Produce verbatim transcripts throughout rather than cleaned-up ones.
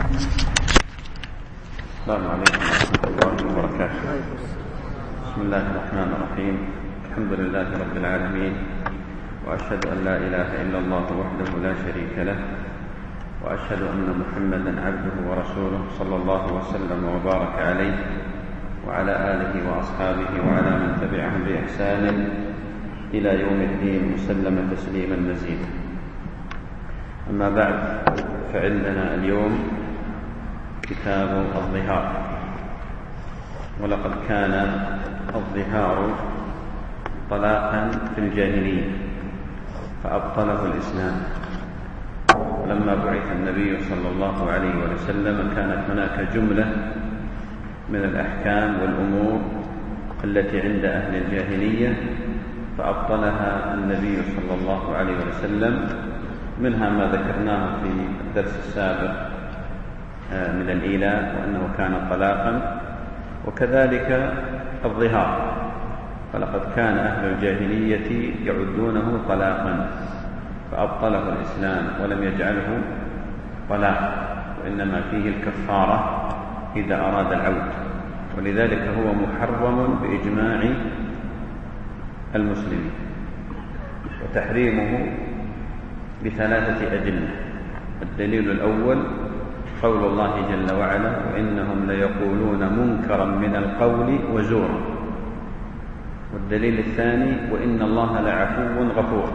السلام عليكم ورحمة الله وبركاته. بسم الله الرحمن الرحيم. الحمد لله رب العالمين، وأشهد أن لا إله إلا الله وحده لا شريك له، وأشهد أن محمدا عبده ورسوله صلى الله وسلم وبارك عليه وعلى آله وأصحابه وعلى من تبعهم بإحسان إلى يوم الدين وسلم تسليما مزيدا. أما بعد، فعندنا اليوم كتاب الظهار. ولقد كان الظهار طلاقا في الجاهلية فأبطله الإسلام. لما بعث النبي صلى الله عليه وسلم كانت هناك جملة من الأحكام والأمور التي عند أهل الجاهلية فأبطلها النبي صلى الله عليه وسلم، منها ما ذكرناه في الدرس السابق من الإيلاء وأنه كان طلاقا، وكذلك الظهار، فلقد كان أهل الجاهلية يعدونه طلاقا فأبطله الإسلام ولم يجعله طلاق، وإنما فيه الكفارة إذا أراد العود، ولذلك هو محرم بإجماع المسلمين، وتحريمه بثلاثة أدلة. الدليل الأول قول الله جل وعلا: وإنهم ليقولون منكرا من القول وزورا. والدليل الثاني: وإن الله لعفو غفور.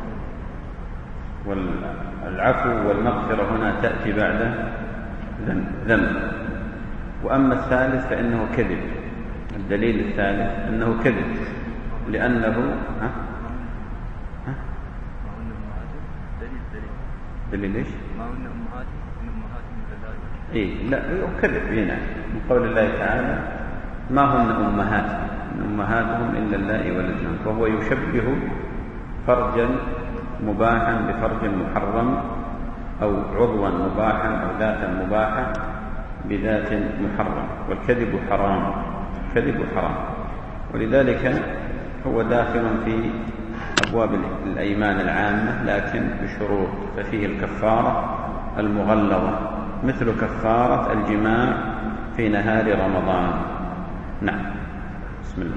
والعفو والمغفرة هنا تأتي بعد ذنب. وأما الثالث فإنه كذب. الدليل الثالث أنه كذب، لأنه ها؟ ها؟ دليل إيش؟ إيه لا كذب هنا من قول الله تعالى: ما هن أمهات إن أمهاتهم إلا اللائي ولدنهم، وهو يشبه فرجا مباحا بفرج محرم، أو عضوا مباحا أو ذاتا مباحة بذات محرم، والكذب حرام. الكذب حرام، ولذلك هو داخل في أبواب الأيمان العامة، لكن بشروط، ففيه الكفارة المغلظة مثل كفارة الجماع في نهار رمضان. نعم. بسم الله.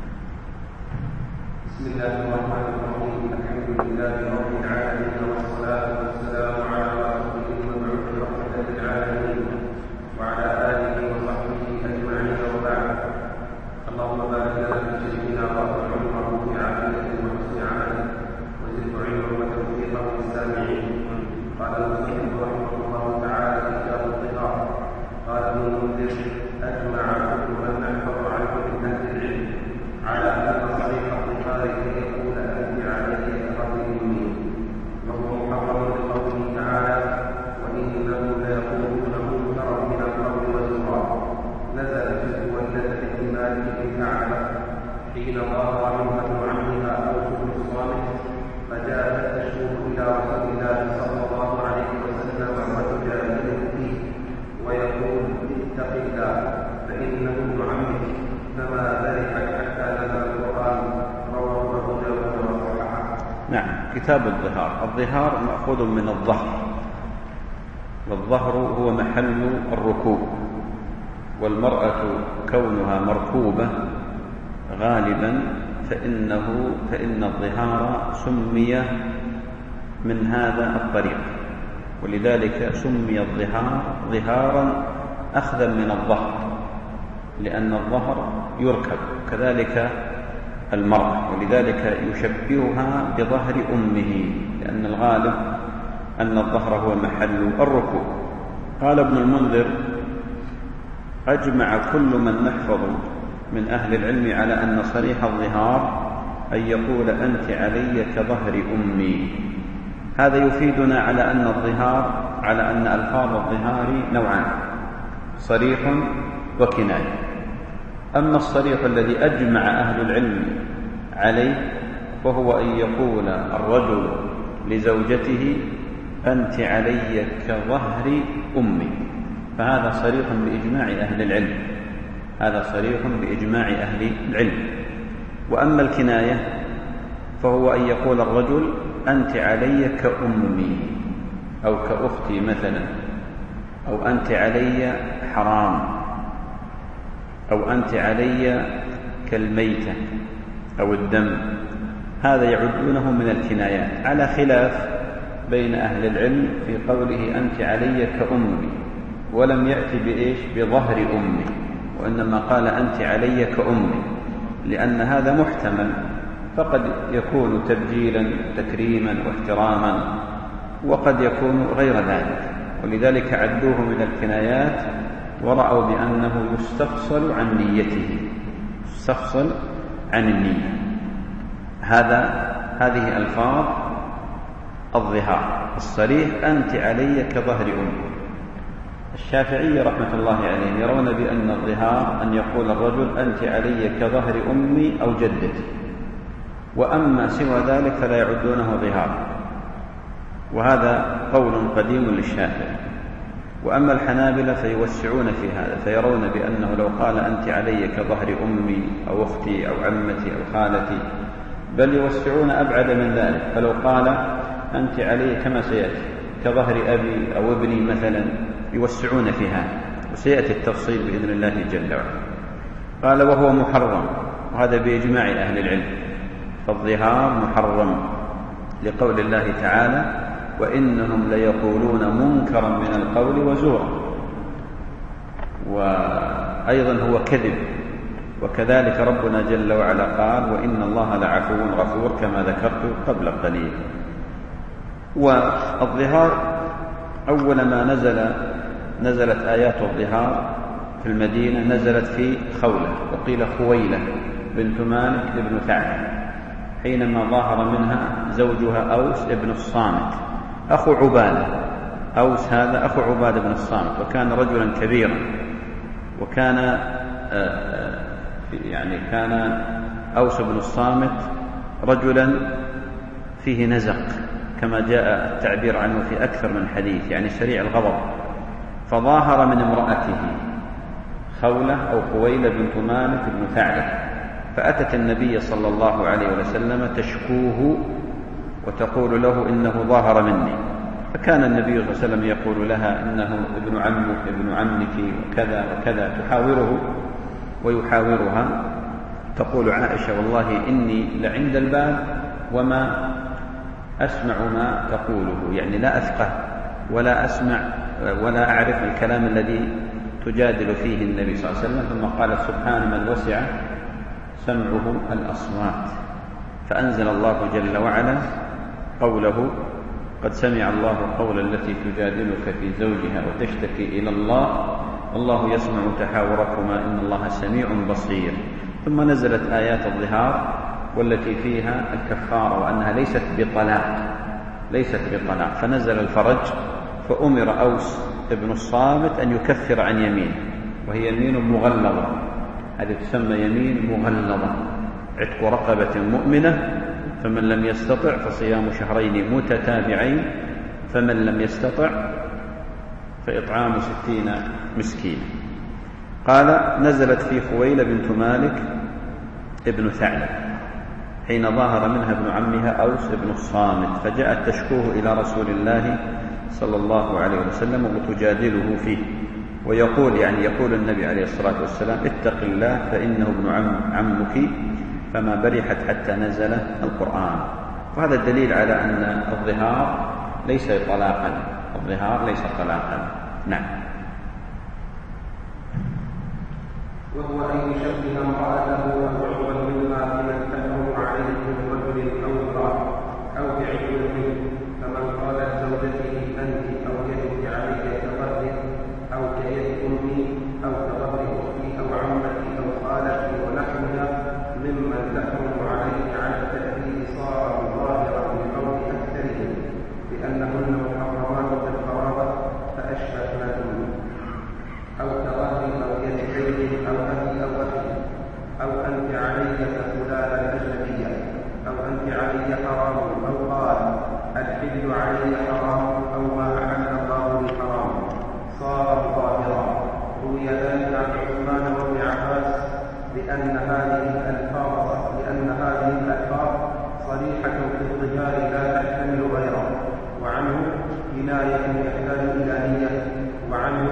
بسم الله الرحمن الرحيم. الحمد لله رب العالمين، والصلاة والسلام على رسوله المبعوث رحمة للعالمين وعلى آله وصحبه أجمعين، وبعد. اللهم بارك لنا في شيخنا وأطل عمره بعافية وحسن عمله، وزده علما وتوفيقا للسامعين. قال المصنف رحمه الله تعالى: كتاب الظهار. قال ابن المنذر: أجمع كل من نحفظ عنه من أهل العلم على أن صحيح الظهار أن يقول أنت علي كرجل مني، وهو محرم لقوله تعالى: وإنه ليقولون منكرا من القول وزورا. نزل في الولدة احتمال بن كعبة حين ظهر منها ابن عمها أو ابن الصالح، فجاءت تشكو إلى رسول الله صلى الله عليه وسلم وتجادله فيه ويقول: اتق الله فإنه ابن عمك، فما ذلك حتى نزل القرآن. رواه أبو داود وصححه. نعم. كتاب الظهار. الظهار مأخوذ من الظهر، والظهر هو محل الركوب، والمرأة كونها مركوبة غالبا فإنه فإن الظهار سمي من هذا الطريق، ولذلك سمي الظهار ظهارا أخذا من الظهر، لأن الظهر يركب، كذلك المرأة، ولذلك يشبهها بظهر أمه، لأن الغالب أن الظهر هو محل الركوب. قال ابن المنذر: أجمع كل من نحفظ من أهل العلم على أن صريح الظهار أن يقول أنت علي كظهر أمي. هذا يفيدنا على أن الظهار على أن ألفاظ الظهار نوعان: صريح وكناية. أما الصريح الذي أجمع أهل العلم عليه فهو أن يقول الرجل لزوجته: أنت علي كظهر أمي، فهذا صريح بإجماع أهل العلم، هذا صريح بإجماع أهل العلم. وأما الكناية فهو أن يقول الرجل: أنت علي كأمي أو كأختي مثلا، أو أنت علي حرام، أو أنت علي كالميتة أو الدم، هذا يعدونه من الكنايات، على خلاف بين أهل العلم في قوله أنت علي كأمي، ولم يأتي بإيش بظهر أمي، وإنما قال أنت علي كأمي، لأن هذا محتمل، فقد يكون تبجيلا تكريما واحتراما، وقد يكون غير ذلك، ولذلك عدوه من الكنايات ورأوا بأنه يستفصل عن نيته، يستفصل عن النية. هذا هذه ألفاظ الظهار الصريح أنت علي كظهر أمي. الشافعية رحمة الله عليهم يرون بأن الظهار أن يقول الرجل أنت علي كظهر أمي أو جدتي، وأما سوى ذلك فلا يعدونه ظهار، وهذا قول قديم للشافعي. وأما الحنابلة فيوسعون في هذا، فيرون بأنه لو قال أنت علي كظهر أمي أو أختي أو عمتي أو خالتي، بل يوسعون أبعد من ذلك، فلو قال أنت علي كما سيأتي كظهر أبي أو ابني مثلا، يوسعون في هذا، وسيأتي التفصيل بإذن الله جل وعلا. قال وهو محرم، وهذا بإجماع أهل العلم، فالظهار محرم لقول الله تعالى وإنهم ليقولون منكرا من القول وزورا، وأيضا هو كذب. وكذلك ربنا جل وعلا قال وإن الله لعفو غفور كما ذكرت قبل قليل. والظهار أول ما نزل نزلت آيات الظهار في المدينة نزلت في خولة، وقيل خويلة بنت مالك بن ثعلب، حينما ظاهر منها زوجها أوس بن الصامت أخو عبادة. أوس هذا أخو عبادة بن الصامت، وكان رجلا كبيرا، وكان يعني كان أوس بن الصامت رجلا فيه نزق، كما جاء التعبير عنه في أكثر من حديث، يعني سريع الغضب. فظاهر من امرأته خولة أو خويلة بنت مالك بن ثعلب، فأتت النبي صلى الله عليه وسلم تشكوه وتقول له إنه ظاهر مني، فكان النبي صلى الله عليه وسلم يقول لها إنه ابن عمك ابن عمك وكذا وكذا، تحاوره ويحاورها. تقول عائشة والله إني لعند الباب وما أسمع ما تقوله، يعني لا أفقه ولا أسمع ولا أعرف الكلام الذي تجادل فيه النبي صلى الله عليه وسلم. ثم قال سبحان من وسع سمعه الأصوات، فأنزل الله جل وعلا قوله قد سمع الله قول التي تجادلك في زوجها وتشتكي إلى الله والله يسمع تحاوركما إن الله سميع بصير. ثم نزلت آيات الظهار والتي فيها الكفارة، وأنها ليست بطلاق ليست بطلاق فنزل الفرج، فأمر أوس ابن الصامت أن يكفر عن يمين، وهي يمين مغلظة، هذه تسمى يمين مغلظة، عتق رقبة مؤمنة، فمن لم يستطع فصيام شهرين متتابعين، فمن لم يستطع فإطعام ستين مسكين. قال نزلت في خويلة بنت مالك ابن ثعلب حين ظاهر منها ابن عمها أوس ابن الصامت، فجاءت تشكوه إلى رسول الله صلى الله عليه وسلم وتجادله فيه، ويقول يعني يقول النبي عليه الصلاة والسلام اتق الله فإنه ابن عم عمك، فما برحت حتى نزل القرآن. وهذا الدليل على أن الظهار ليس طلاقا، الظهار ليس طلاقا. نعم. وهو أن يشبه امرأته وتعوض منها بمن تحرم عليه من رجل أو امرأة أو بعجل منه، فمن قالت زوجته أنت أو يدك عليك كظهر أو كيد أمي أو كظهر أختي أو عمتي أو خالتي ونحوها ممن تحرم عليه على التأثير صار ظاهرا بقول أكثرهم لأنهن محرمات بالقرابة فأشبهنهن، أو كظهر أو يد زوج أو أبي أو أخي، أو أنت علي كفلان الأجنبية، أو أنت علي حرام، أو قال الحل علي حرام أو ما أحل الله لي حرام، صار ظاهرا. روي ذلك عن عثمان وابن عباس لأن هذه الألفاظ لأن هذه الألفاظ صريحة في الظهار لا تحتمل غيره، وعنه كناية يحتاج إلى نية، وعنه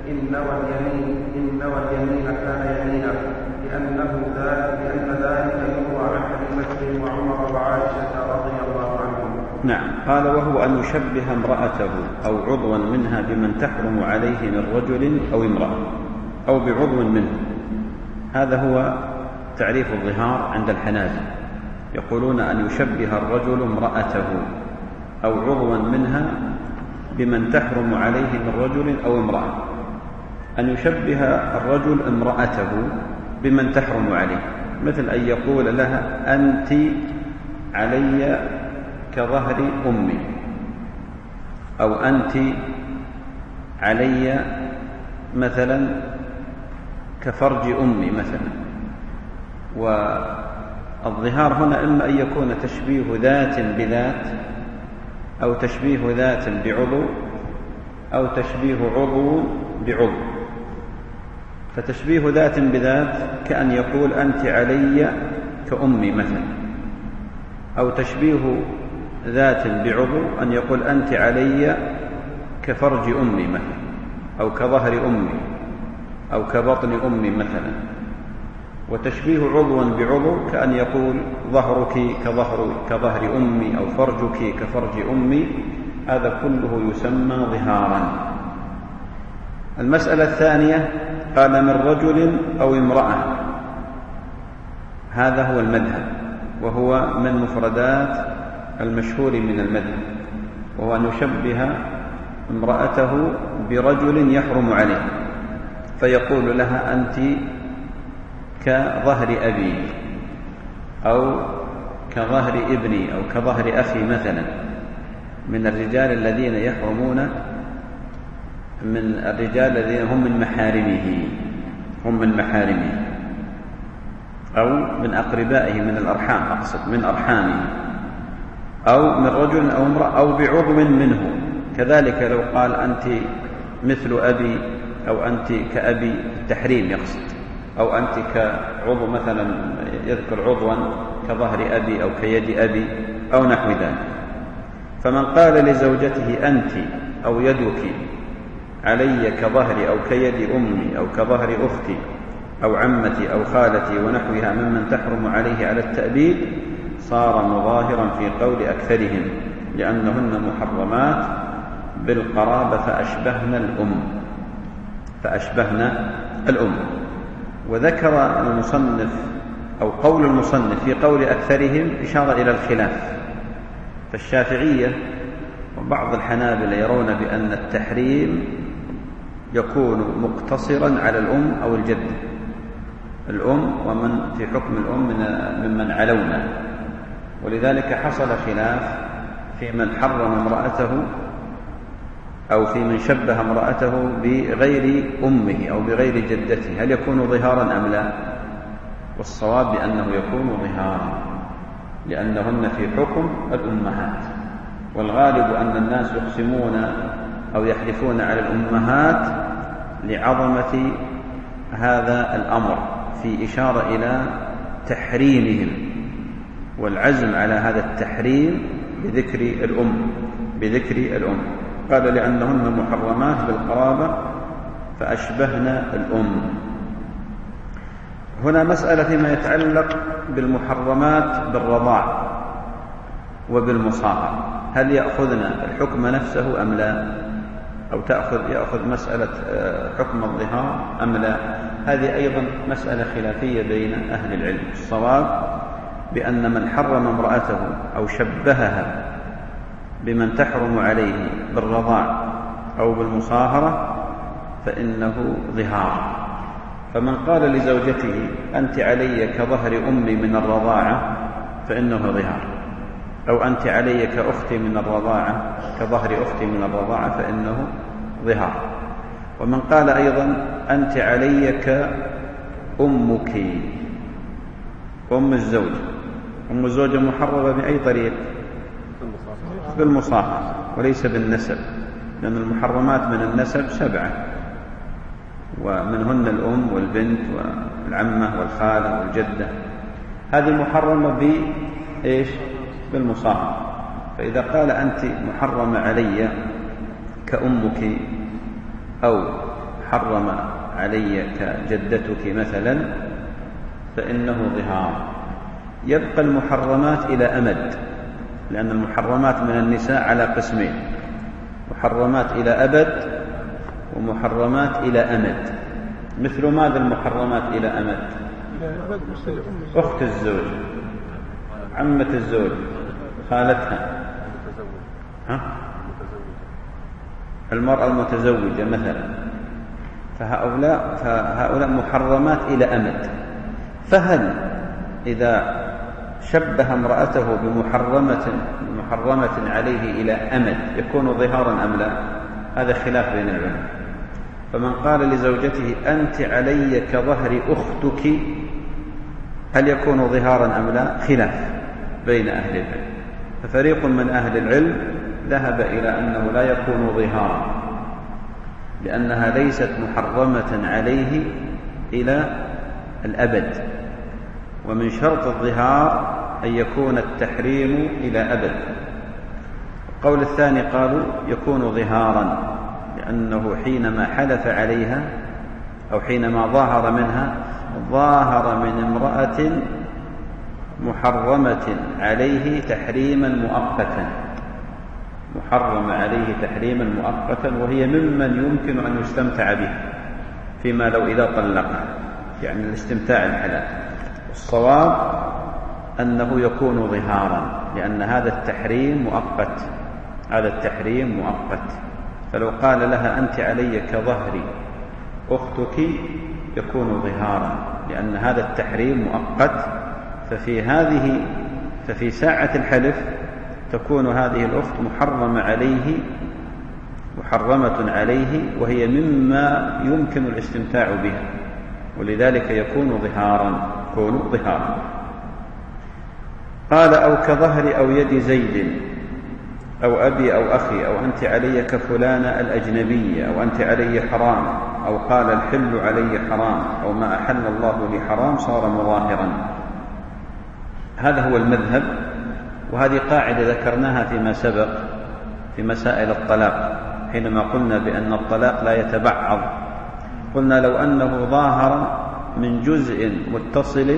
إن نوى اليمين إن نوى اليمين كان يمينا، لأنه ذلك لأن ذلك يروى عن أبي بكر وعمر وعائشة رضي الله عنهم. نعم. قال: وهو أن يشبه امرأته أو عضوا منها بمن تحرم عليه من رجل أو امرأة أو بعضو منه. هذا هو تعريف الظهار عند الحنابلة، يقولون أن يشبه الرجل امرأته أو عضوا منها بمن تحرم عليه من رجل أو امرأة. أن يشبه الرجل امرأته بمن تحرم عليه، مثل أن يقول لها: أنت علي كظهر أمي، أو أنت علي مثلا كفرج أمي مثلا. والظهار هنا إما أن يكون تشبيه ذات بذات، أو تشبيه ذات بعضو، أو تشبيه عضو بعضو. فتشبيه ذات بذات كأن يقول: أنت علي كأمي مثلا، أو تشبيه ذات بعضو أن يقول: أنت علي كفرج أمي مثلا، أو كظهر أمي، أو كبطن أمي مثلا. وتشبيه عضوا بعضو كأن يقول: ظهرك كظهر كظهر أمي، أو فرجك كفرج أمي. هذا كله يسمى ظهارا. المسألة الثانية قال: من رجل أو امرأة. هذا هو المذهب، وهو من مفردات المشهور من المذهب، وهو أن يشبه امرأته برجل يحرم عليه، فيقول لها: أنت كظهر أبي، أو كظهر ابني، أو كظهر أخي مثلا، من الرجال الذين يحرمون، من الرجال الذين هم من محارمه هم من محارمه أو من أقربائه من الأرحام، أقصد من أرحامه، أو من رجل أو امرأة أو بعضو منه. كذلك لو قال: أنت مثل أبي، أو أنت كأبي، التحريم يقصد، أو أنت كعضو مثلا، يذكر عضوا كظهر أبي أو كيد أبي أو نحو ذلك. فمن قال لزوجته: أنت أو يدك علي كظهري أو كيد أمي، أو كظهر أختي أو عمتي أو خالتي ونحوها ممن تحرم عليه على التأبيد، صار مظاهرا في قول أكثرهم، لأنهن محرمات بالقرابة فأشبهن الأم فأشبهن الأم. وذكر المصنف أو قول المصنف في قول أكثرهم إشارة إلى الخلاف. فالشافعية وبعض الحنابلة يرون بأن التحريم يكون مقتصرا على الأم أو الجدة، الأم ومن في حكم الأم ممن علونا. ولذلك حصل خلاف في من حرم امرأته أو في من شبه امرأته بغير أمه أو بغير جدته، هل يكون ظهارا أم لا؟ والصواب بأنه يكون ظهارا، لأنهن في حكم الأمهات. والغالب أن الناس يقسمون أو يحلفون على الأمهات لعظمة هذا الأمر، في إشارة إلى تحريمهم والعزم على هذا التحريم بذكر الأم بذكر الأم قال: لأنهن محرمات بالقرابة فأشبهن الأم. هنا مسألة فيما يتعلق بالمحرمات بالرضاع وبالمصاهرة، هل يأخذن الحكم نفسه أم لا؟ أو تأخذ يأخذ مسألة حكم الظهار أم لا؟ هذه أيضا مسألة خلافية بين أهل العلم. الصواب بأن من حرم امرأته أو شبهها بمن تحرم عليه بالرضاع أو بالمصاهرة فإنه ظهار. فمن قال لزوجته: أنت علي كظهر أمي من الرضاعة، فإنه ظهار، أو أنت علي كأختي من الرضاعة كظهر أختي من الرضاعة، فإنه ظهار. ومن قال أيضا: أنت علي كأمك، أم الزوج، أم الزوجة محرمة بأي طريق؟ بالمصاهرة وليس بالنسب، لأن المحرمات من النسب سبعة، ومنهن الأم والبنت والعمة والخالة والجدة. هذه محرمة بإيش؟ بالمصاهرة. فإذا قال: أنت محرمة علي كأمك، أو حرم علي كجدتك مثلا فإنه ظهار. يبقى المحرمات إلى أمد، لأن المحرمات من النساء على قسمين: محرمات إلى أبد ومحرمات إلى أمد. مثل ماذا المحرمات إلى أمد؟ أخت الزوج، عمة الزوج، خالتها، ها؟ المرأة المتزوجة مثلا، فهؤلاء, فهؤلاء محرمات إلى أمد. فهل إذا شبه امرأته بمحرمة محرمة عليه إلى أمد يكون ظهارا أم لا؟ هذا خلاف بين العلماء. فمن قال لزوجته أنت علي كظهر أختك هل يكون ظهارا أم لا؟ خلاف بين أهل العلم. ففريق من أهل العلم ذهب إلى أنه لا يكون ظهارا، لأنها ليست محرمة عليه إلى الأبد، ومن شرط الظهار أن يكون التحريم إلى أبد. القول الثاني قالوا يكون ظهارا، لأنه حينما حلف عليها أو حينما ظاهر منها ظاهر من امرأة محرمة عليه تحريما مؤقتا، محرم عليه تحريما مؤقتا، وهي ممن يمكن أن يستمتع بها فيما لو إذا طلقها، يعني الاستمتاع الحلال. الصواب أنه يكون ظهارا، لأن هذا التحريم مؤقت، هذا التحريم مؤقت. فلو قال لها أنت علي كظهر أختك يكون ظهارا، لأن هذا التحريم مؤقت. ففي هذه ففي ساعة الحلف تكون هذه الأخت محرمة عليه محرمة عليه وهي مما يمكن الاستمتاع بها، ولذلك يكون ظهارا يكون ظهارا. قال أو كظهر أو يد زيد أو أبي أو أخي، أو أنت علي كفلانة الأجنبية، أو أنت علي حرام، أو قال الحل علي حرام، أو ما أحل الله لي حرام، صار مظاهرا. هذا هو المذهب، وهذه قاعدة ذكرناها فيما سبق في مسائل الطلاق، حينما قلنا بأن الطلاق لا يتبعض. قلنا لو أنه ظاهر من جزء متصل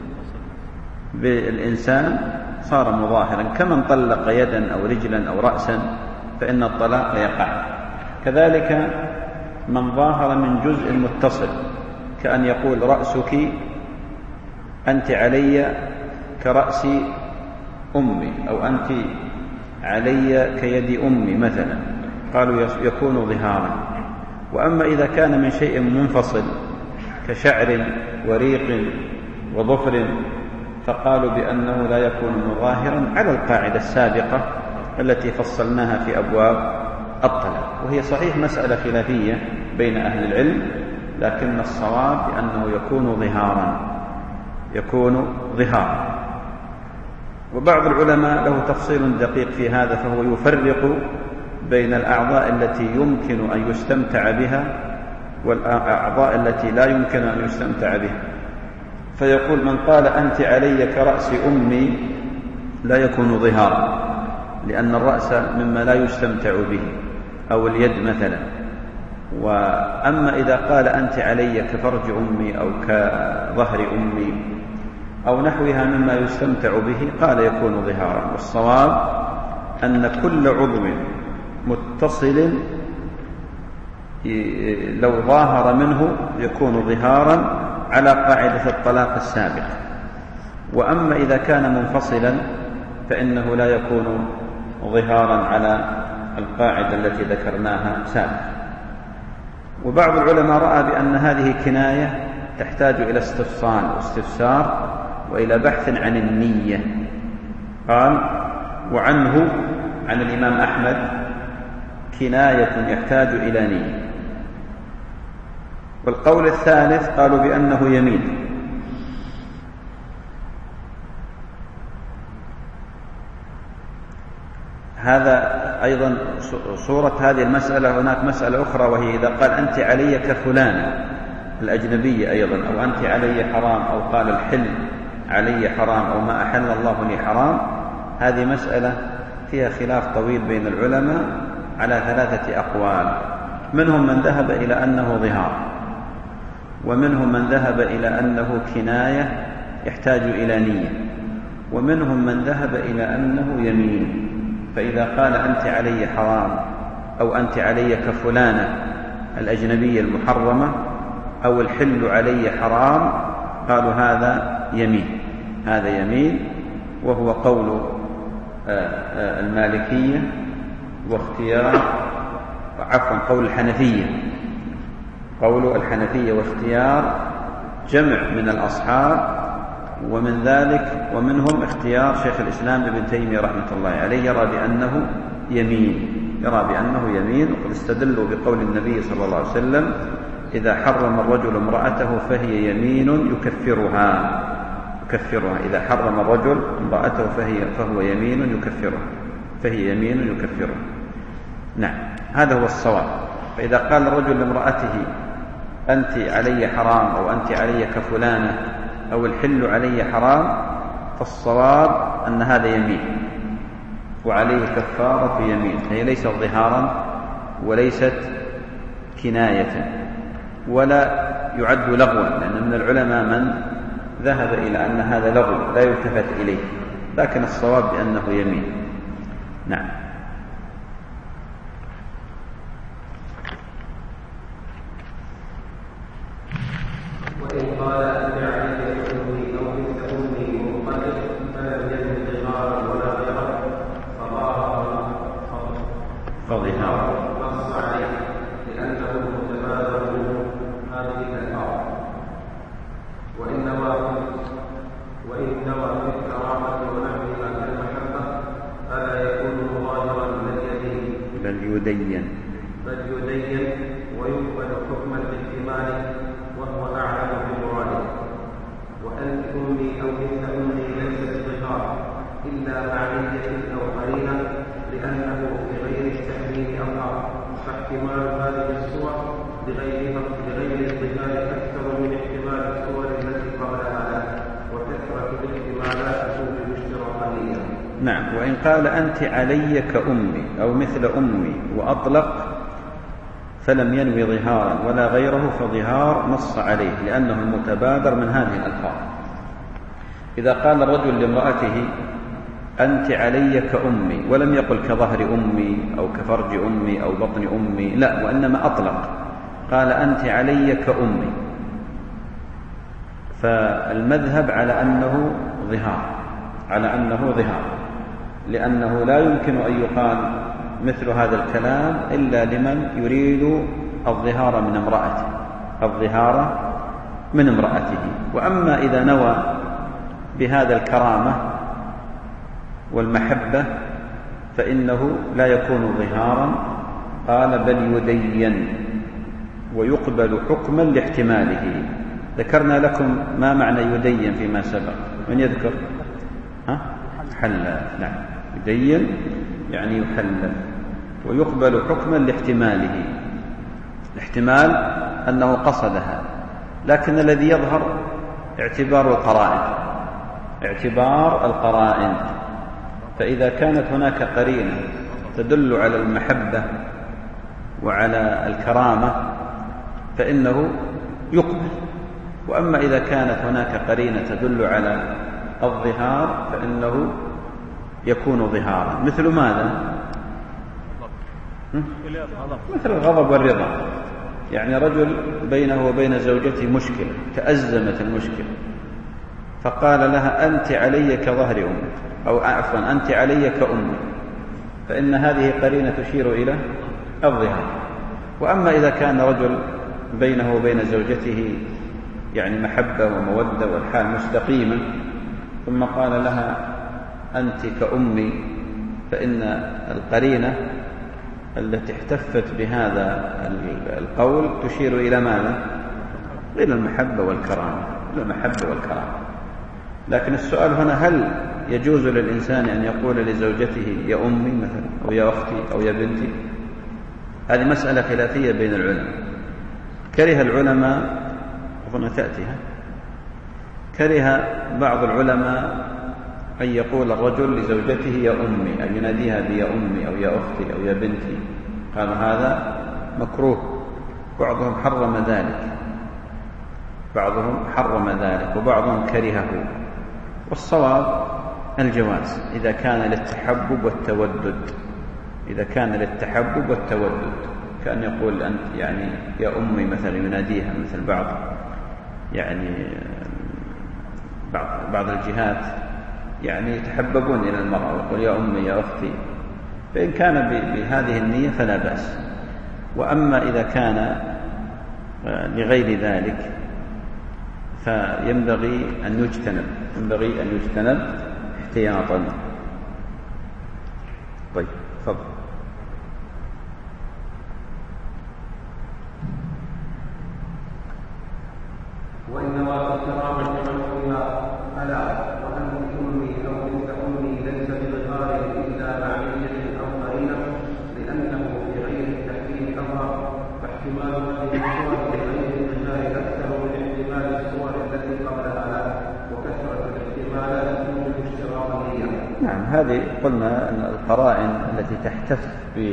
بالإنسان صار مظاهرا، كمن طلق يدا أو رجلا أو رأسا فإن الطلاق يقع. كذلك من ظاهر من جزء متصل، كأن يقول رأسك أنت علي كرأس أمي، أو أنت علي كيد أمي مثلا، قالوا يكون ظهارا. وأما إذا كان من شيء منفصل كشعر وريق وظفر فقالوا بأنه لا يكون مظاهرا على القاعدة السابقة التي فصلناها في أبواب الطلاق. وهي صحيح مسألة خلافية بين أهل العلم، لكن الصواب بأنه يكون ظهارا يكون ظهارا. وبعض العلماء له تفصيل دقيق في هذا، فهو يفرق بين الأعضاء التي يمكن أن يستمتع بها والأعضاء التي لا يمكن أن يستمتع بها. فيقول من قال أنت علي كرأس أمي لا يكون ظهارا، لأن الرأس مما لا يستمتع به، أو اليد مثلا. وأما إذا قال أنت علي كفرج أمي أو كظهر أمي أو نحوها مما يستمتع به قال يكون ظهارا. والصواب أن كل عضو متصل لو ظاهر منه يكون ظهارا على قاعدة الطلاق السابقة. وأما إذا كان منفصلا فإنه لا يكون ظهارا على القاعدة التي ذكرناها سابقا. وبعض العلماء رأى بأن هذه كناية تحتاج إلى استفصال واستفسار وإلى بحث عن النية. قال وعنه عن الإمام أحمد كناية يحتاج إلى نية. والقول الثالث قالوا بأنه يمين. هذا أيضا صورة هذه المسألة. هناك مسألة أخرى وهي إذا قال أنت علي كفلانة الأجنبية أيضا، أو أنت علي حرام، أو قال الحل علي حرام، أو ما أحل الله لي حرام. هذه مسألة فيها خلاف طويل بين العلماء على ثلاثة أقوال. منهم من ذهب إلى أنه ظهار، ومنهم من ذهب إلى أنه كناية يحتاج إلى نية، ومنهم من ذهب إلى أنه يمين. فإذا قال أنت علي حرام أو أنت علي كفلانة الأجنبية المحرمة أو الحل علي حرام، قالوا هذا يمين، هذا يمين، وهو قول المالكية واختيار عفوا قول الحنفية قول الحنفية واختيار جمع من الأصحاب، ومن ذلك ومنهم اختيار شيخ الإسلام ابن تيمية رحمة الله عليه، يرى بأنه يمين يرى بأنه يمين وقد استدلوا بقول النبي صلى الله عليه وسلم: إذا حرم الرجل امرأته فهي يمين يكفرها يكفرها إذا حرم الرجل امرأته فهي فهو يمين يكفرها فهي يمين يكفرها. نعم، هذا هو الصواب. فإذا قال الرجل لامرأته أنت علي حرام أو أنت علي كفلانة أو الحل علي حرام، فالصواب أن هذا يمين وعليه كفارة يمين، هي ليست ظهارا وليست كناية ولا يعد لغوا، لأن من العلماء من ذهب إلى أن هذا لغو لا يلتفت إليه، لكن الصواب بأنه يمين. نعم. وإن قال أنت علي كأمي أو مثل أمي مقدر فلم يجد ظهارا ولا غيره فظهار نص عليه لأنه متبادر منه هذه الألفاظ. وإنما وإنما في الكرامة ونحوها كالمحبة فلا يكون ظاهرا بل يدين بل يدين بل يدين ويقبل حكما باحتماله وهو أعلم بمراده. وأنت أمي أو مثل أمي ليست ظهار إلا مع نية أو قرينة، لأنه بغير التحريم أظهر، فاحتمال هذه الصور بغير بغير الظهار أكثر من احتمال الصور التي قبلها، وكثرة الاحتمالات توجب اشتراطية. نعم. وإن قال أنت علي كأمي أو مثل أمي وأطلق فلم ينوي ظهارا ولا غيره فظهار نص عليه، لأنه المتبادر من هذه الألفاظ. إذا قال الرجل لامرأته أنت علي كأمي ولم يقل كظهر أمي أو كفرج أمي أو بطن أمي، لا، وإنما أطلق، قال أنت علي كأمي، فالمذهب على أنه ظهار على أنه ظهار لأنه لا يمكن أن يقال مثل هذا الكلام إلا لمن يريد الظهار من امرأته الظهار من امرأته. وأما إذا نوى بهذا الكرامة والمحبة فإنه لا يكون ظهارا، قال بل يدين ويقبل حكما لاحتماله. ذكرنا لكم ما معنى يدين فيما سبق، من يذكر؟ ها؟ حلال. نعم، يدين يعني يحلل، ويقبل حكما لاحتماله، الاحتمال أنه قصد هذا، لكن الذي يظهر اعتبار القرائن اعتبار القرائن فإذا كانت هناك قرينة تدل على المحبة وعلى الكرامة فإنه يقبل، وأما إذا كانت هناك قرينة تدل على الظهار فإنه يكون ظهارا. مثل ماذا؟ مثل الغضب والرضا، يعني رجل بينه وبين زوجته مشكلة، تأزمت المشكلة، فقال لها أنت علي كظهر أمي، أو عفوا أنت علي كأمي، فإن هذه قرينة تشير إلى الظهار. وأما إذا كان رجل بينه وبين زوجته يعني محبة ومودة والحال مستقيمة، ثم قال لها أنت كأمي، فإن القرينة التي احتفت بهذا القول تشير إلى ماذا؟ إلى المحبة والكرامة إلى المحبة والكرامة. لكن السؤال هنا، هل يجوز للإنسان أن يقول لزوجته يا أمي مثلا أو يا أختي أو يا بنتي؟ هذه مسألة خلافية بين العلماء. كره العلماء أظن تأتيها كره بعض العلماء أن يقول الرجل لزوجته يا أمي، أن يناديها بيا أمي أو يا أختي أو يا بنتي، قال هذا مكروه، بعضهم حرم ذلك بعضهم حرم ذلك وبعضهم كرهه، والصواب الجواز إذا كان للتحبب والتودد إذا كان للتحبب والتودد كأن يقول أنت يعني يا أمي مثلا، يناديها مثل بعض يعني بعض بعض الجهات يعني يتحببون إلى المرأة ويقول يا أمي يا أختي، فإن كان بهذه النية فلا بأس. وأما إذا كان لغير ذلك فينبغي أن يجتنب ينبغي أن يجتنب احتياطا. طيب تفضل. وإنما الكرامة لمنعها ألا وأن أمي أو بنت أمي ليس بغار إلا مع نية أو قرينة، لأنه في غير التحريم أمر، فاحتمال هذه الصور بغير الغار أكثر من احتمال الصور التي قبلها، وكثرة الاحتمالات توجب اشتراط النية. نعم، هذه قلنا أن القرائن التي تحتف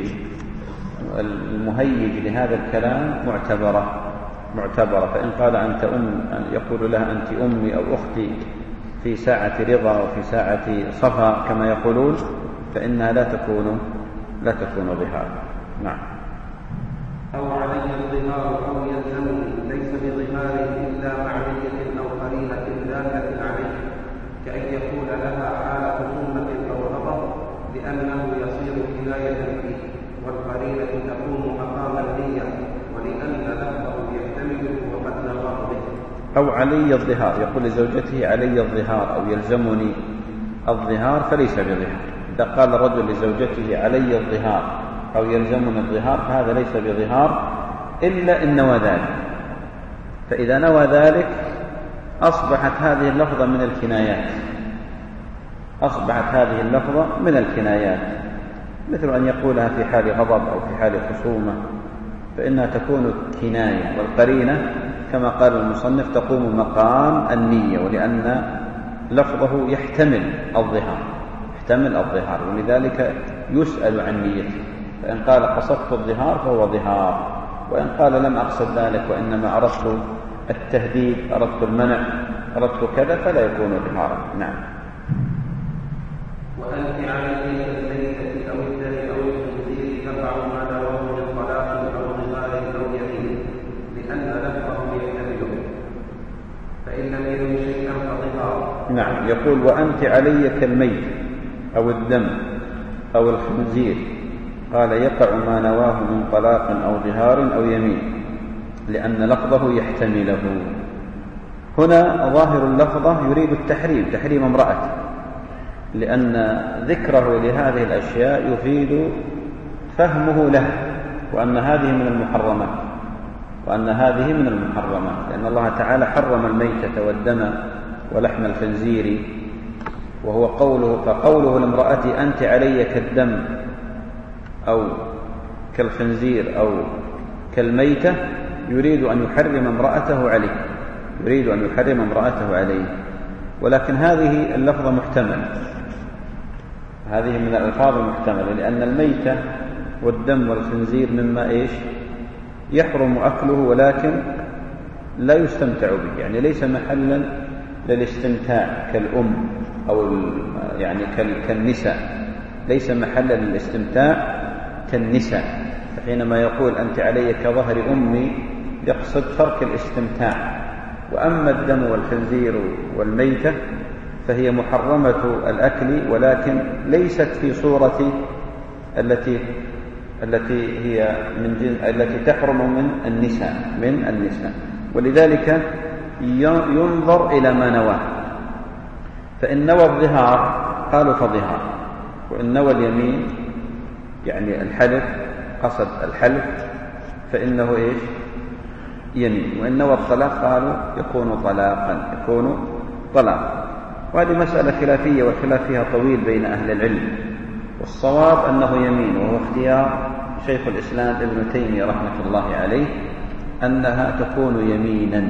بالمهيج لهذا الكلام معتبرة معتبرة فإن قال أنت أم يقول لها أنت أمي أو أختي في ساعة رضا وفي ساعة صفا كما يقولون، فإنها لا تكون لا تكون ظهار. نعم. أو علي الظهار أو يلزمني ليس بظهار إلا مع نية أو قرينة دالة عليه، كأن يقول لها حال خصومة أو غضب لأنه يصير كناية فيه، والقرينة تقوم مقام النية ولأن لفظه يحتمل وقد نظر به. أو علي الظهار، يقول لزوجته علي الظهار أو يلزمني الظهار فليس بظهار. إذا قال الرجل لزوجته علي الظهار أو يلزمني الظهار فهذا ليس بظهار إلا إن نوى ذلك، فإذا نوى ذلك أصبحت هذه اللفظة من الكنايات أصبحت هذه اللفظة من الكنايات مثل أن يقولها في حال غضب أو في حال خصومة، فإنها تكون كناية، والقرينة كما قال المصنف تقوم مقام النية، ولأن لفظه يحتمل الظهار يحتمل الظهار ولذلك يسأل عن نيته، فإن قال قصدت الظهار فهو ظهار، وإن قال لم أقصد ذلك وإنما أردت التهديد أردت المنع أردت كذا فلا يكون ظهارا. نعم. وأنت علي كالميتة أو الدم أو الخنزير تقع ما نواه من طلاق أو ظهار أو يمين، لأن لفظه يحتمله، فإن لم يكن شيئا فظهار. نعم. يقول وأنت علي كالميت أو الدم أو الخنزير، قال يقع ما نواه من طلاق أو ظهار أو يمين لأن لفظه يحتمله. هنا ظاهر اللفظة يريد التحريم تحريم امرأته، لأن ذكره لهذه الأشياء يفيد فهمه له وأن هذه من المحرمات وأن هذه من المحرمات لأن الله تعالى حرم الميتة والدم ولحم الخنزير، وهو قوله فقوله لامرأتي أنت علي كالدم أو كالخنزير أو كالميتة يريد أن يحرم امرأته عليه يريد أن يحرم امرأته عليه ولكن هذه اللفظة محتمل هذه من الألفاظ المحتملة، لأن الميتة والدم والخنزير مما إيش يحرم أكله ولكن لا يستمتع به، يعني ليس محلا للاستمتاع كالأم أو يعني كالنساء، ليس محلا للاستمتاع كالنساء. فحينما يقول أنت علي كظهر أمي يقصد ترك الاستمتاع. وأما الدم والخنزير والميتة فهي محرمة الأكل ولكن ليست في صورة التي التي هي من جن... التي تحرم من النساء من النساء ولذلك ينظر إلى ما نواه، فإن نوى الظهار قالوا فظهار، وإن نوى اليمين يعني الحلف قصد الحلف فإنه إيش يمين، وإن نوى الطلاق قالوا يكون طلاقا يكون طلاقا. وهذه مسألة خلافية والخلاف فيها طويل بين أهل العلم، والصواب أنه يمين، وهو اختيار شيخ الإسلام ابن تيمية رحمة الله عليه أنها تكون يمينا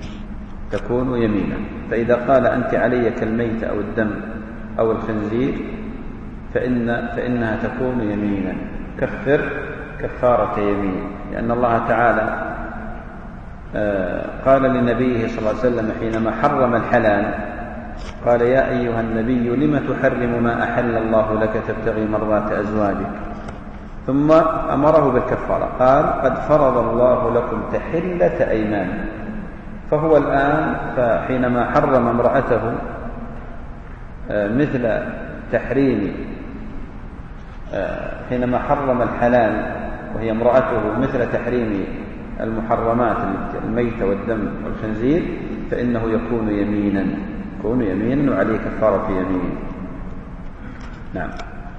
تكون يمينا فإذا قال أنت علي كالميت أو الدم أو الخنزير فإن فإنها تكون يمينا كفر كفارة يمين. لأن الله تعالى قال لنبيه صلى الله عليه وسلم حينما حرم الحلال قال يا أيها النبي لم تحرم ما أحل الله لك تبتغي مرضات أزواجك، ثم أمره بالكفارة قال قد فرض الله لكم تحلة أيمان. فهو الآن فحينما حرم امرأته مثل تحريم حينما حرم الحلال وهي امرأته مثل تحريم المحرمات الميتة والدم والخنزير فإنه يكون يمينا يكون يمينا وعليه كفارة يمين. نعم.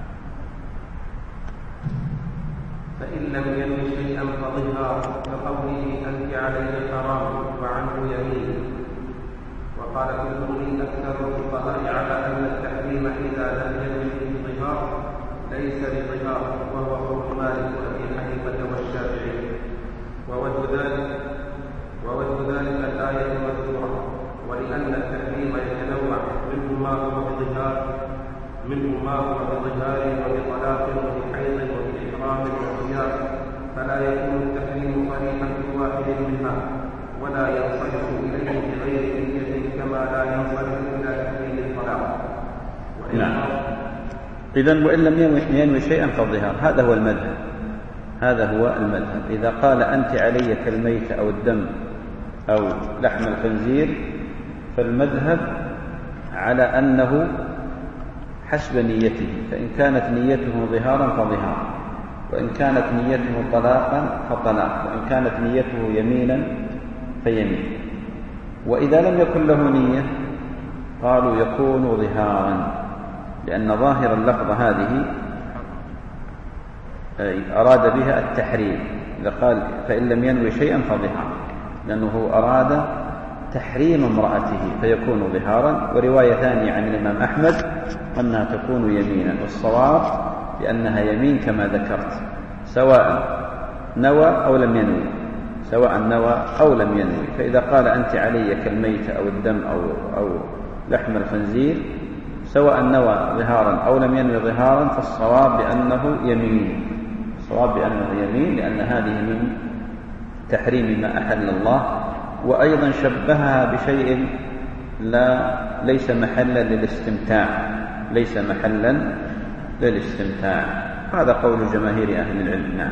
فإن لم يكن شيئا فظهار كقوله أنت علي حرام وعنه يمين. وقال كلهم أكثر الفقهاء على أن التحريم إذا لم يكن فيه ظهار ليس بظهار، وهو قول مالك وأبي حنيفة والشافعي. ووجه ذلك ووجه ذلك الآية المذكورة، ولأن التحريم يتنوع منه ما هو بظهار منه ما هو بظهار وبطلاق وبحيض وبإحرام وصيام، فلا يكون التحريم صريحا في واحد منها ولا ينصرف إليه بغير نية كما لا ينصرف إلى تحريم الطلاق. نعم. إذن وإن لم ينوي شيئا فالظهار، هذا هو المذهب هذا هو المذهب إذا قال أنت علي كالميت أو الدم أو لحم الخنزير فالمذهب على أنه حسب نيته، فإن كانت نيته ظهارا فظهار، وإن كانت نيته طلاقا فطلاق، وإن كانت نيته يمينا فيمين. وإذا لم يكن له نية قالوا يكون ظهارا، لأن ظاهر اللفظة هذه أراد بها التحريم. إذا قال فإن لم ينوي شيئا فظهار، لأنه أراد تحريم امرأته فيكون ظهارا. ورواية ثانية عن الإمام أحمد أنها تكون يمينا، والصواب لأنها يمين كما ذكرت، سواء نوى أو لم ينوي سواء نوى أو لم ينوي. فإذا قال أنت علي كالميت أو الدم أو, أو لحم الخنزير سواء نوى ظهارا أو لم ينوي ظهارا فالصواب بأنه يمين الصواب بأنه يمين لأن هذه من تحريم ما أحل الله. وأيضا شبهها بشيء لا ليس محلا للاستمتاع ليس محلا للاستمتاع هذا قول جماهير أهل العلم. نعم.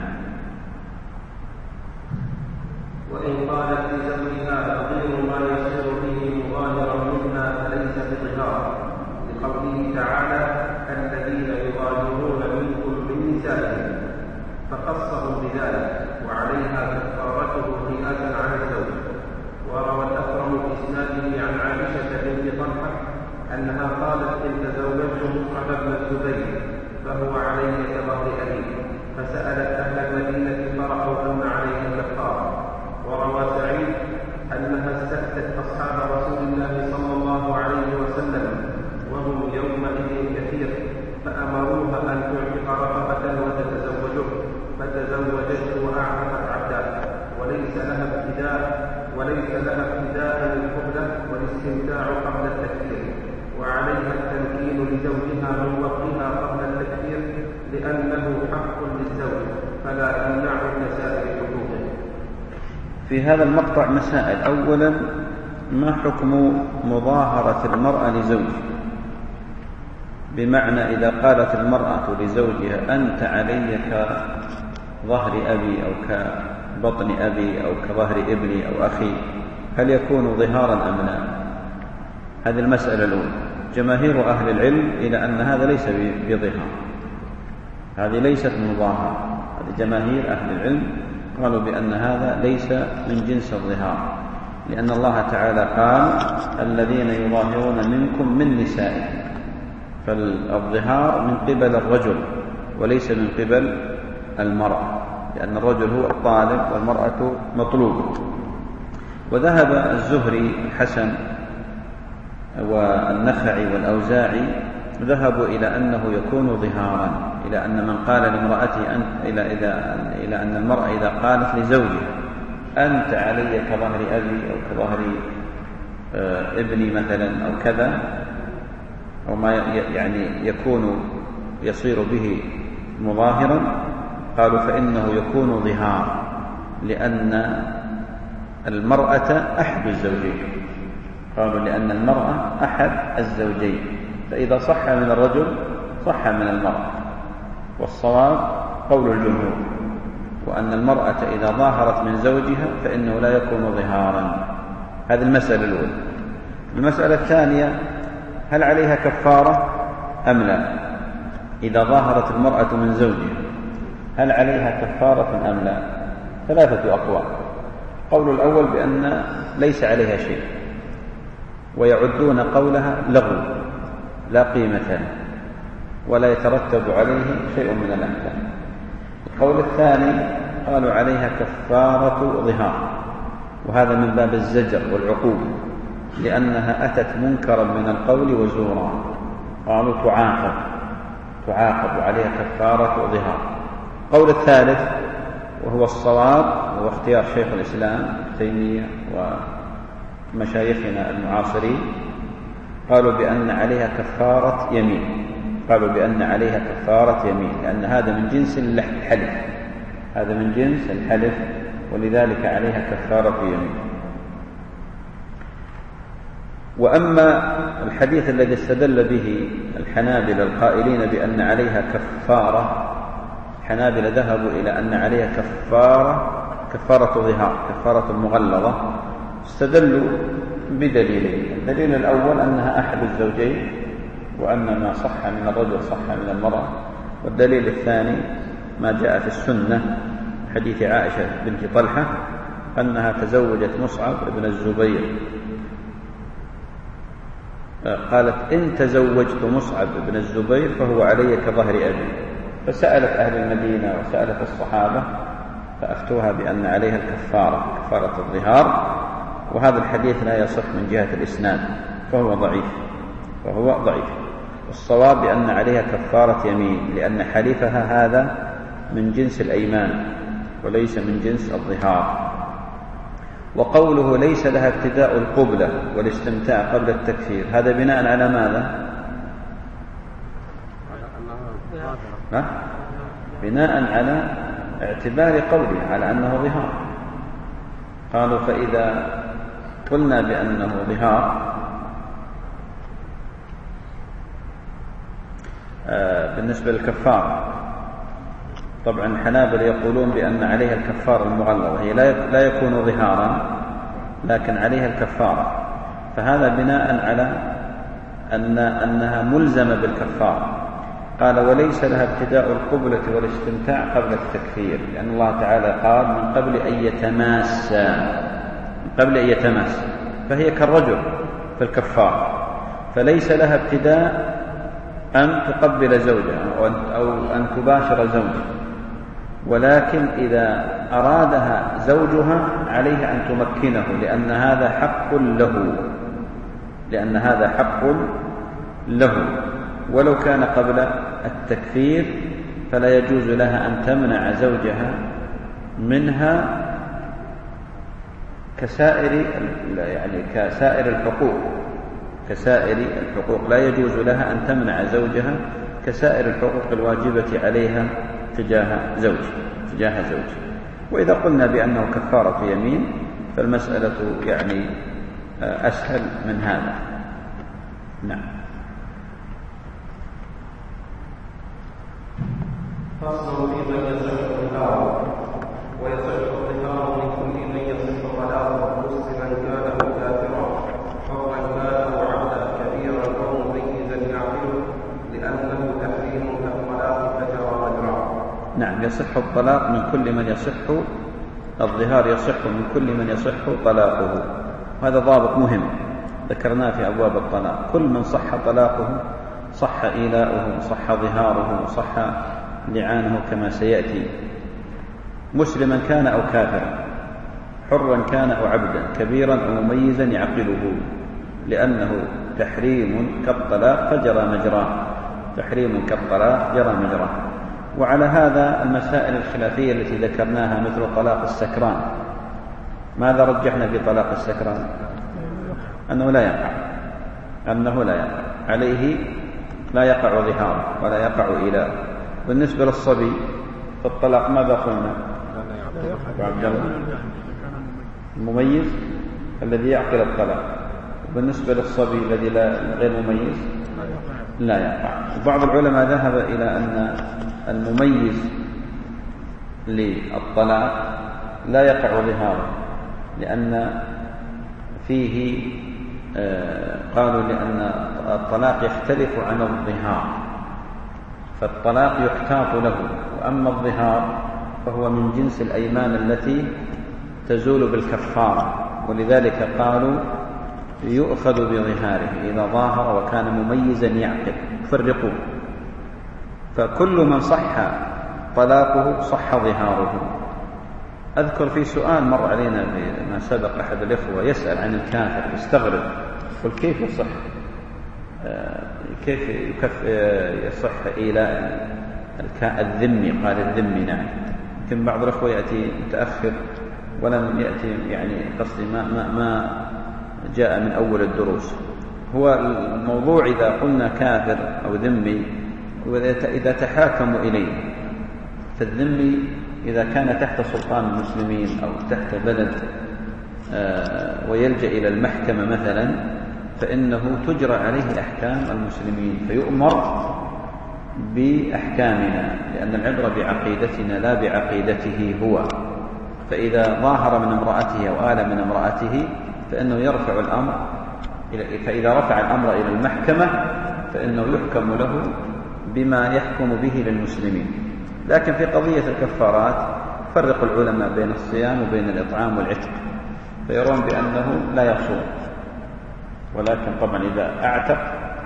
وإن قالت لزوجها غير ما يصير به مظاهرا منها فليس بظهار، لقوله تعالى الذين يظاهرون منكم من نسائهم، فخصهم بذلك وعليها كفارته قياسا على الزوج. وروى الأكرم بإسناده عن عائشة بنت طلحة أنها قالت إن تزوجت مصعب بن الزبير فهو علي كظهر أبي، فسألت أهل المدينة فرأوا أن عليه كفارة. وروى سعيد أنها استفتت أصحاب رسول الله صلى الله عليه وسلم وهم يومئذ كثير، فأمروها أن تعتق رقبة وتتزوجه، فتزوجته وأعتقت عبدا، وليس لها ابتداء وليس لها ابتداء للقبلة والاستمتاع قبل التكفير، وعليها التمكين لزوجها من وقتها قبل التكفير لأنه حق للزوج فلا تمنعه كسائر حقوقه. في هذا المقطع مسائل. أولا، ما حكم مظاهرة المرأة لزوجها؟ بمعنى إذا قالت المرأة لزوجها أنت علي كظهر أبي أو كبطن أبي أو كظهر ابني أو أخي، هل يكون ظهارا أم لا؟ هذه المسألة الأولى. جماهير أهل العلم إلى أن هذا ليس بظهار، هذه ليست مظاهرة. هذه جماهير أهل العلم قالوا بأن هذا ليس من جنس الظهار، لأن الله تعالى قال الذين يظاهرون منكم من نسائهم، فالظهار من قبل الرجل وليس من قبل المرأة، لأن الرجل هو الطالب والمرأة مطلوبة. وذهب الزهري الحسن والنخعي والأوزاعي ذهبوا إلى أنه يكون ظهارا، إلى أن من قال لامرأته أنت إلى, إلى, إلى أن المرأة إذا قالت لزوجها أنت علي كظهر أبي أو كظهر ابني مثلا أو كذا، أو ما يعني يكون يصير به مظاهرا، قالوا فإنه يكون ظهار لأن المرأة أحد الزوجين، قالوا لأن المرأة أحد الزوجين، فإذا صح من الرجل صح من المرأة. والصواب قول الجمهور، وأن المرأة إذا ظاهرت من زوجها فإنه لا يكون ظهارا. هذه المسألة الأولى. المسألة الثانية، هل عليها كفارة أم لا؟ إذا ظاهرت المرأة من زوجها هل عليها كفارة أم لا؟ ثلاثة أقوال. قول الأول بأن ليس عليها شيء، ويعدون قولها لغو لا قيمة له ولا يترتب عليه شيء من الأحكام. القول الثاني قالوا عليها كفارة ظهار، وهذا من باب الزجر والعقوبة، لأنها أتت منكرا من القول وزورا، قالوا تعاقب تعاقب عليها كفارة ظهار. القول الثالث وهو الصواب وهو اختيار شيخ الإسلام ابن تيمية ومشايخنا المعاصرين، قالوا بأن عليها كفارة يمين، قالوا بأن عليها كفارة يمين، لأن هذا من جنس الحلف، هذا من جنس الحلف، ولذلك عليها كفارة يمين. وأما الحديث الذي استدل به الحنابلة القائلين بأن عليها كفارة، الحنابلة ذهبوا إلى أن عليها كفارة كفارة ظهار، كفارة مغلظة، استدلوا بدليلين. الدليل الأول أنها أحد الزوجين، وأن ما صح من الرجل صح من المرأة. والدليل الثاني ما جاء في السنة حديث عائشة بنت طلحة أنها تزوجت مصعب بن الزبير، قالت إن تزوجت مصعب بن الزبير فهو علي كظهر أبي، فسألت أهل المدينة وسألت الصحابة فأفتوها بأن عليها الكفارة كفارة الظهار. وهذا الحديث لا يصح من جهة الإسناد، فهو ضعيف فهو ضعيف والصواب بأن عليها كفارة يمين، لأن حليفها هذا من جنس الأيمان وليس من جنس الظهار. وقوله ليس لها ابتداء القبلة والاستمتاع قبل التكفير، هذا بناء على ماذا؟ ها؟ بناء على اعتبار قوله على أنه ظهار. قالوا فإذا قلنا بأنه ظهار آه بالنسبة للكفارة، طبعا الحنابلة يقولون بأن عليها الكفارة المغلظة، هي لا يكون ظهارا لكن عليها الكفارة، فهذا بناء على أن أنها ملزمة بالكفارة. قال وليس لها ابتداء القبلة والاستمتاع قبل التكفير، لأن الله تعالى قال من قبل أن يتماسا، من قبل أن يتماسا، فهي كالرجل في الكفارة، فليس لها ابتداء أن تقبل زوجها أو أن تباشر زوجها، ولكن إذا أرادها زوجها عليها أن تمكنه، لأن هذا حق له، لأن هذا حق له، ولو كان قبل التكفير فلا يجوز لها أن تمنع زوجها منها كسائر يعني كسائر الحقوق، كسائر الحقوق لا يجوز لها أن تمنع زوجها كسائر الحقوق الواجبة عليها تجاه زوج تجاه زوج. وإذا قلنا بأنه كفارة يمين فالمسألة يعني أسهل من هذا. نعم. فصل في من يصح الظهار، ويصح الظهار من كل من يصح طلاقه مسلما كان او كافرا، حرا كان او عبدا، كبيرا او مميزا يعقله، لانه تحريم كالطلاق فجرى مجراه. نعم، يصح الطلاق من كل من يصح الظهار، يصح من كل من يصح طلاقه. هذا ضابط مهم ذكرناه في أبواب الطلاق، كل من صح طلاقه صح إيلاؤه، صح ظهاره، صح لعانه كما سيأتي، مسلما كان أو كافرا، حرا كان أو عبدا، كبيرا أو مميزا يعقله، لأنه تحريم كالطلاق فجرى مجراه، تحريم كالطلاق جرى مجراه. وعلى هذا المسائل الخلافية التي ذكرناها مثل طلاق السكران، ماذا رجحنا في طلاق السكران؟ أنه لا يقع أنه لا يقع عليه، لا يقع ظهاره ولا يقع إيلاؤه. بالنسبة للصبي في الطلاق ماذا قلنا؟ وعبد الله المميز الذي يعقل الطلاق. بالنسبة للصبي الذي لا غير مميز لا يقع. بعض العلماء ذهب إلى أن المميز للطلاق لا يقع ظهاره، لأن فيه قالوا لأن الطلاق يختلف عن الظهار، فالطلاق يحتاط له، وأما الظهار فهو من جنس الأيمان التي تزول بالكفارة، ولذلك قالوا يؤخذ بظهاره إذا ظاهر وكان مميزا يعقل. فرقوا، فكل من صح طلاقه صح ظهاره. أذكر في سؤال مر علينا بما سبق أحد الإخوة يسأل عن الكافر، يستغرب يقول كيف يصح كيف يكف يصح إيلاء الذمي؟ قال الذمي نعم. يمكن بعض الأخوة يأتي متأخر ولم يأتي، يعني قصدي ما, ما, ما جاء من أول الدروس. هو الموضوع إذا قلنا كافر أو ذمي إذا تحاكموا إليه، فالذمي إذا كان تحت سلطان المسلمين أو تحت بلد ويلجأ إلى المحكمة مثلا، فإنه تجرى عليه أحكام المسلمين فيؤمر بأحكامنا، لأن العبرة بعقيدتنا لا بعقيدته هو. فإذا ظاهر من امرأته أو آل من امرأته فإنه يرفع الأمر، فإذا رفع الأمر إلى المحكمة فإنه يحكم له بما يحكم به للمسلمين. لكن في قضية الكفارات فرق العلماء بين الصيام وبين الإطعام والعتق، فيرون بأنه لا يصوم، ولكن طبعا إذا أعتق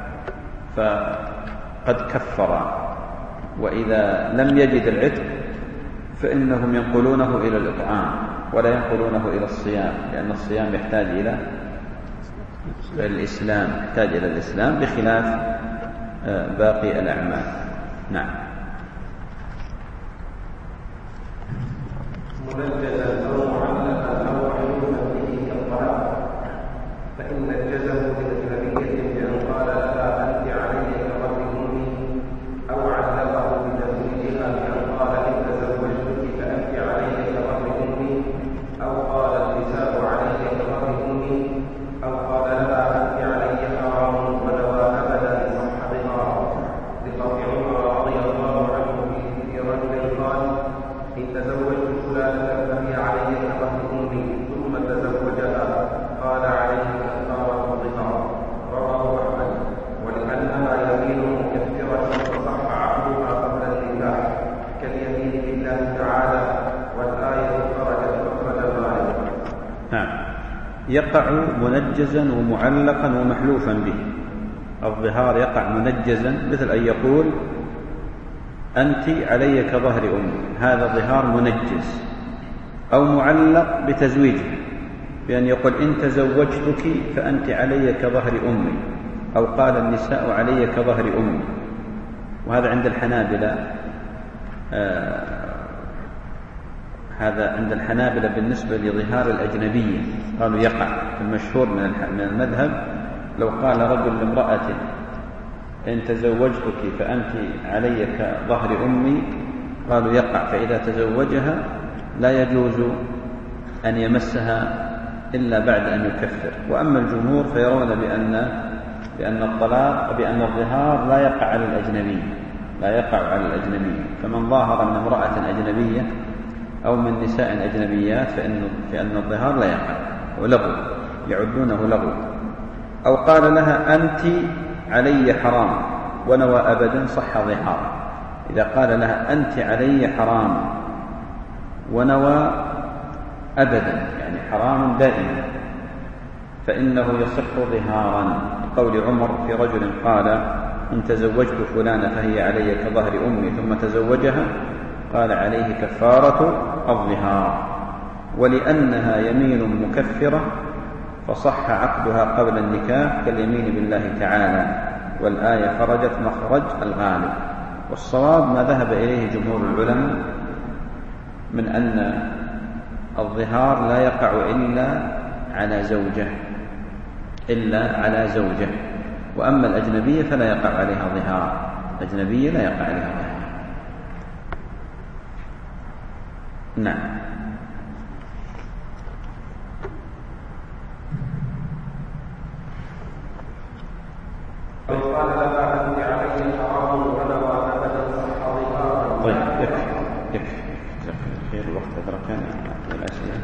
فقد كفر، وإذا لم يجد العتق فإنهم ينقلونه إلى الإطعام ولا ينقلونه إلى الصيام، لأن الصيام يحتاج إلى الإسلام، يحتاج إلى الإسلام بخلاف باقي الأعمال. نعم. منجزا أو معلقا أو عيوبا به كالطلاق، فإن نجزه بأجنبية بأن قال لها أنت علي كظهر أمي، أو علقه بتزويجها بأن قال إن تزوجتك فأنت علي كظهر أمي، أو قال النساء علي كظهر أمي، أو قال لها أنت علي حرام ونوى أبدا صح بها، لقول عمر رضي الله عنه في رجل قال إن تزوجت فلانة فهي علي كظهر أمي، ثم تزوجها قال عليه كفارة الظهار. رواه أحمد. ولأنها يمين مكفرة فصح عقدها قبل النكاح كاليمين بالله تعالى، والآية خرجت مخرج الغالب. نعم. يقع منجزا ومعلقا ومحلوفا به. الظهار يقع منجزا مثل أن يقول أنت علي كظهر أمي، هذا ظهار منجز. أو معلق بتزويجه بأن يقول إن تزوجتك فأنت علي كظهر أمي، أو قال النساء علي كظهر أمي. وهذا عند الحنابلة آه هذا عند الحنابلة بالنسبة لظهار الأجنبية، قالوا يقع. المشهور من المذهب لو قال رجل لامرأة إن تزوجتك فأنت علي كظهر أمي، قالوا يقع. فإذا تزوجها لا يجوز أن يمسها إلا بعد أن يكفر. وأما الجمهور فيرون بأن بأن الطلاق بأن الظهار لا يقع على الأجنبي، لا يقع على الأجنبي. فمن ظاهر من امرأة أجنبية أو من نساء أجنبيات فإن فإن الظهار لا يقع، ولغو يعدونه لغو. أو قال لها أنت علي حرام ونوى أبدا صح ظهار. إذا قال لها أنت علي حرام ونوى أبدا يعني حرام دائما فإنه يصح ظهارا، قول عمر في رجل قال إن تزوجت فلانة فهي علي كظهر أمي ثم تزوجها قال عليه كفارة الظهار. ولأنها يمين مكفرة فصح عقدها قبل النكاح كاليمين بالله تعالى، والآية خرجت مخرج الغالب. والصواب ما ذهب إليه جمهور العلماء من أن الظهار لا يقع إلا على زوجة إلا على زوجة وأما الأجنبية فلا يقع عليها ظهار. الأجنبية لا يقع عليها ظهار. نعم. أو قال لها أنت علي حرام ونوى أبدا صح ظهارا. طيب يكفي يكفي جزاك الله خير، الوقت أدركنا الأسئلة.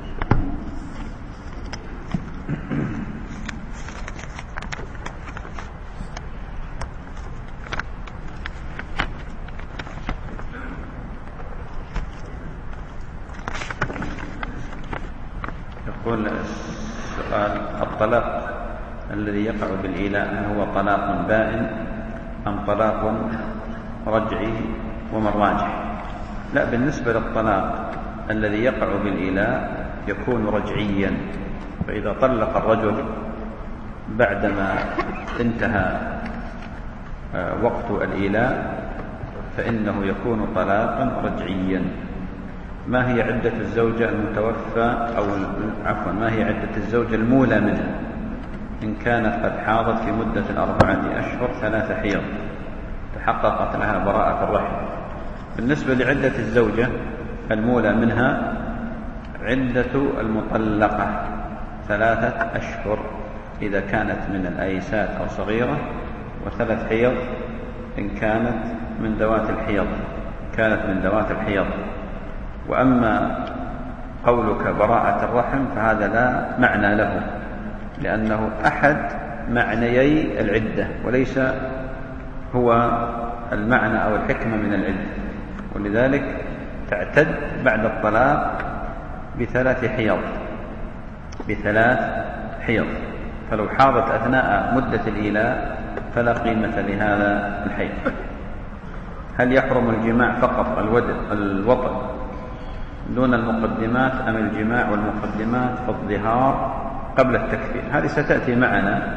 يقول السؤال: الطلاق الذي يقع بالإيلاء هل هو طلاق بائن أم طلاق رجعي، وما الراجح؟ لا، بالنسبة للطلاق الذي يقع بالإيلاء يكون رجعيا، فإذا طلق الرجل بعدما انتهى وقت الإيلاء فإنه يكون طلاقا رجعيا. ما هي عدة الزوجة المتوفى أو عفوا ما هي عدة الزوجة المولى منها إن كانت قد حاضت في مدة الأربعة أشهر ثلاث حيض تحققت لها براءة الرحم؟ بالنسبة لعدة الزوجة المولى منها، عدة المطلقة ثلاثة أشهر إذا كانت من الآيسات أو صغيرة، وثلاث حيض إن كانت من ذوات الحيض كانت من ذوات الحيض. وأما قولك براءة الرحم فهذا لا معنى له، لأنه أحد معنيي العدة وليس هو المعنى أو الحكمة من العدة، ولذلك تعتد بعد الطلاق بثلاث حيض بثلاث حيض فلو حاضت أثناء مدة الإيلاء فلا قيمة لهذا الحيض. هل يحرم الجماع فقط الوطء دون المقدمات أم الجماع والمقدمات في الظهار قبل التكفير؟ هذه ستأتي معنا،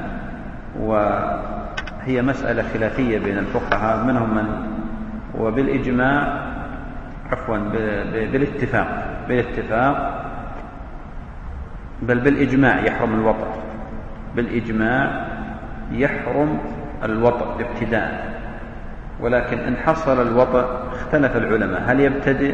وهي مسألة خلافية بين الفقهاء، منهم من وبالإجماع عفوا بالاتفاق بالاتفاق بل بالإجماع يحرم الوطء، بالإجماع يحرم الوطء ابتداء. ولكن إن حصل الوطء اختلف العلماء هل يبتدئ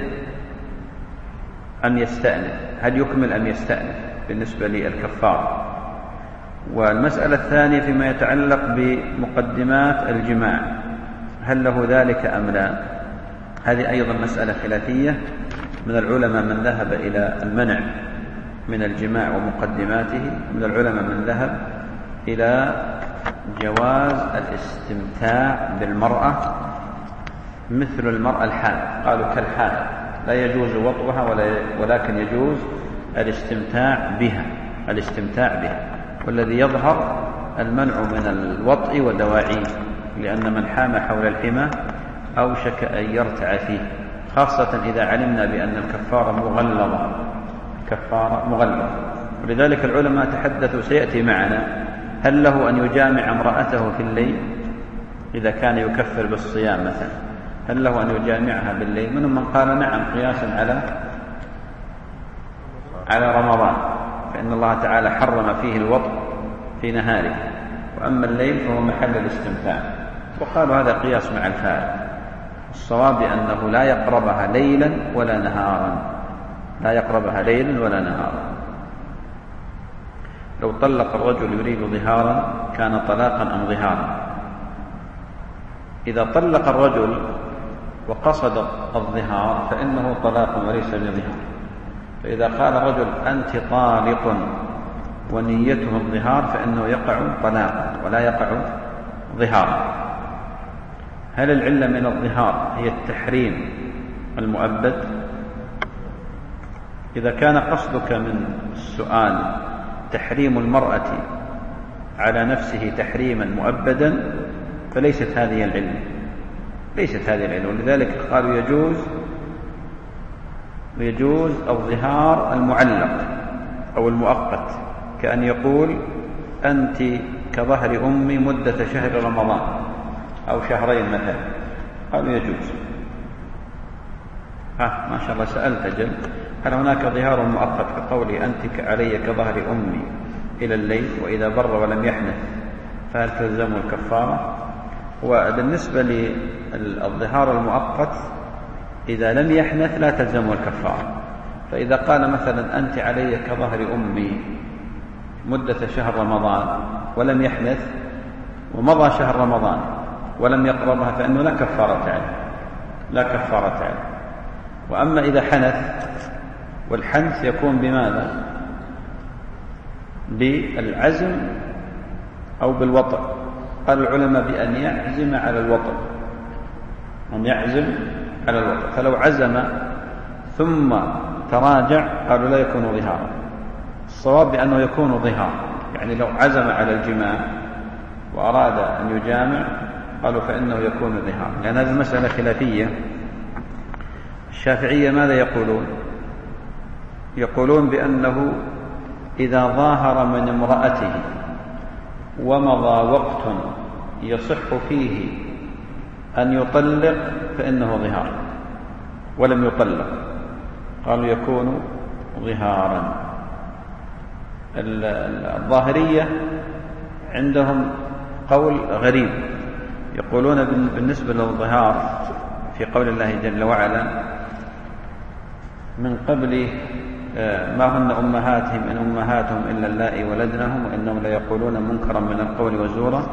أم يستأنف، هل يكمل أم يستأنف بالنسبة للكفار. والمسألة الثانية فيما يتعلق بمقدمات الجماع هل له ذلك أم لا، هذه أيضا مسألة خلافية. من العلماء من ذهب إلى المنع من الجماع ومقدماته، من العلماء من ذهب إلى جواز الاستمتاع بالمرأة مثل المرأة الحائض، قالوا كالحائض لا يجوز وطئها ولكن يجوز الاستمتاع بها الاستمتاع بها والذي يظهر المنع من الوطء ودواعيه، لأن من حام حول الحمى أوشك أن يرتع فيه، خاصة إذا علمنا بأن الكفارة مغلظة كفارة مغلظة. ولذلك العلماء تحدثوا سيأتي معنا هل له أن يجامع امرأته في الليل إذا كان يكفر بالصيام مثلا، هل له أن يجامعها بالليل؟ منهم من قال نعم قياسا على على رمضان، فإن الله تعالى حرم فيه الوطء في نهاره، وأما الليل فهو محل الاستمتاع، وقالوا هذا قياس مع الفارق. الصواب أنه لا يقربها ليلا ولا نهارا لا يقربها ليلا ولا نهارا. لو طلق الرجل يريد ظهارا كان طلاقا أم ظهارا؟ إذا طلق الرجل وقصد الظهار فإنه طلاق وليس بظهار. فإذا قال الرجل أنت طالق ونيته الظهار فإنه يقع طلاقا ولا يقع ظهارا. هل العلة من الظهار هي التحريم المؤبد؟ إذا كان قصدك من السؤال تحريم المرأة على نفسه تحريما مؤبدا فليست هذه العلة ليست هذه العلة ولذلك قالوا يجوز يجوز الظهار المعلق أو المؤقت، كأن يقول أنت كظهر أمي مدة شهر رمضان أو شهرين مثلا، قالوا يجوز. ها ما شاء الله سألت أجل، هل هناك ظهار مؤقت كقولي أنت علي كظهر أمي إلى الليل وإذا بر ولم يحنث فهل تلزم الكفارة؟ وبالنسبة للظهار المؤقت إذا لم يحنث لا تلزم الكفارة. فإذا قال مثلا أنت علي كظهر أمي مدة شهر رمضان ولم يحنث ومضى شهر رمضان ولم يقربها فإنه لا كفارة عليه، لا كفارة عليه. وأما إذا حنث، والحنث يكون بماذا؟ بالعزم أو بالوطء. قال العلماء بأن يعزم على الوطء، أن يعزم على الوطء. فلو عزم ثم تراجع قالوا لا يكون ظهارا. الصواب بأنه يكون ظهار، يعني لو عزم على الجماع وأراد أن يجامع قالوا فإنه يكون ظهار، لأن هذه المسألة خلافية. الشافعية ماذا يقولون؟ يقولون بأنه إذا ظاهر من امرأته ومضى وقت يصح فيه أن يطلق فإنه ظهار، ولم يطلق قالوا يكون ظهارا. الظاهرية عندهم قول غريب، يقولون بالنسبة للظهار في قول الله جل وعلا من قبل ما هن أمهاتهم إن أمهاتهم إلا اللائي ولدنهم وإنهم ليقولون منكرا من القول وزورا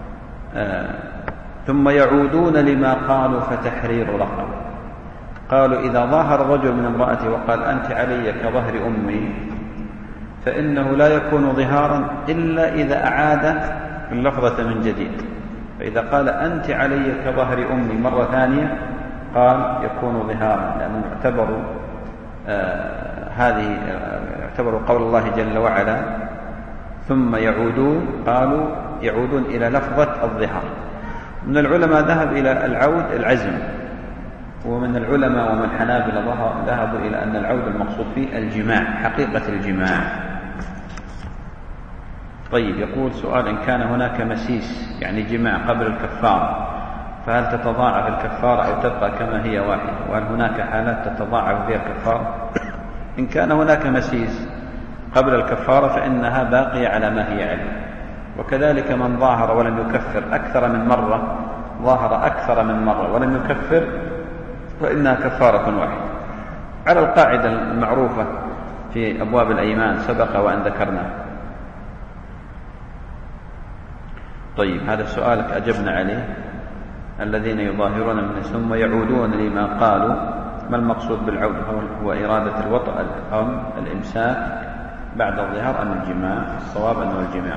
ثم يعودون لما قالوا فتحرير رقبة. قالوا إذا ظاهر الرجل من امرأته وقال أنت علي كظهر أمي فإنه لا يكون ظهارا إلا إذا أعاد اللفظة من جديد. فإذا قال أنت علي كظهر أمي مرة ثانية قال يكون ظهارا، لأنه يعتبر آه هذه يعتبر قول الله جل وعلا ثم يعودون، قالوا يعودون إلى لفظة الظهار. من العلماء ذهب إلى العود العزم، ومن العلماء ومن حنابلة ذهبوا إلى أن العود المقصود فيه الجماع، حقيقة الجماع. طيب، يقول سؤال: إن كان هناك مسيس يعني جماع قبل الكفارة فهل تتضاعف الكفارة أو تبقى كما هي واحدة؟ وهل هناك حالات تتضاعف فيها الكفارة؟ إن كان هناك مسيس قبل الكفارة فإنها باقية على ما هي عليه. وكذلك من ظاهر ولم يكفر أكثر من مرة، ظاهر أكثر من مرة ولم يكفر فإنها كفارة واحدة على القاعدة المعروفة في أبواب الأيمان سبق وأن ذكرنا. طيب، هذا سؤالك أجبنا عليه. الذين يظاهرون من ثم يعودون لما قالوا، ما المقصود بالعود؟ هو إرادة الوطء أم الإمساك بعد الظهار أم الجماع؟ الصواب أنه الجماع.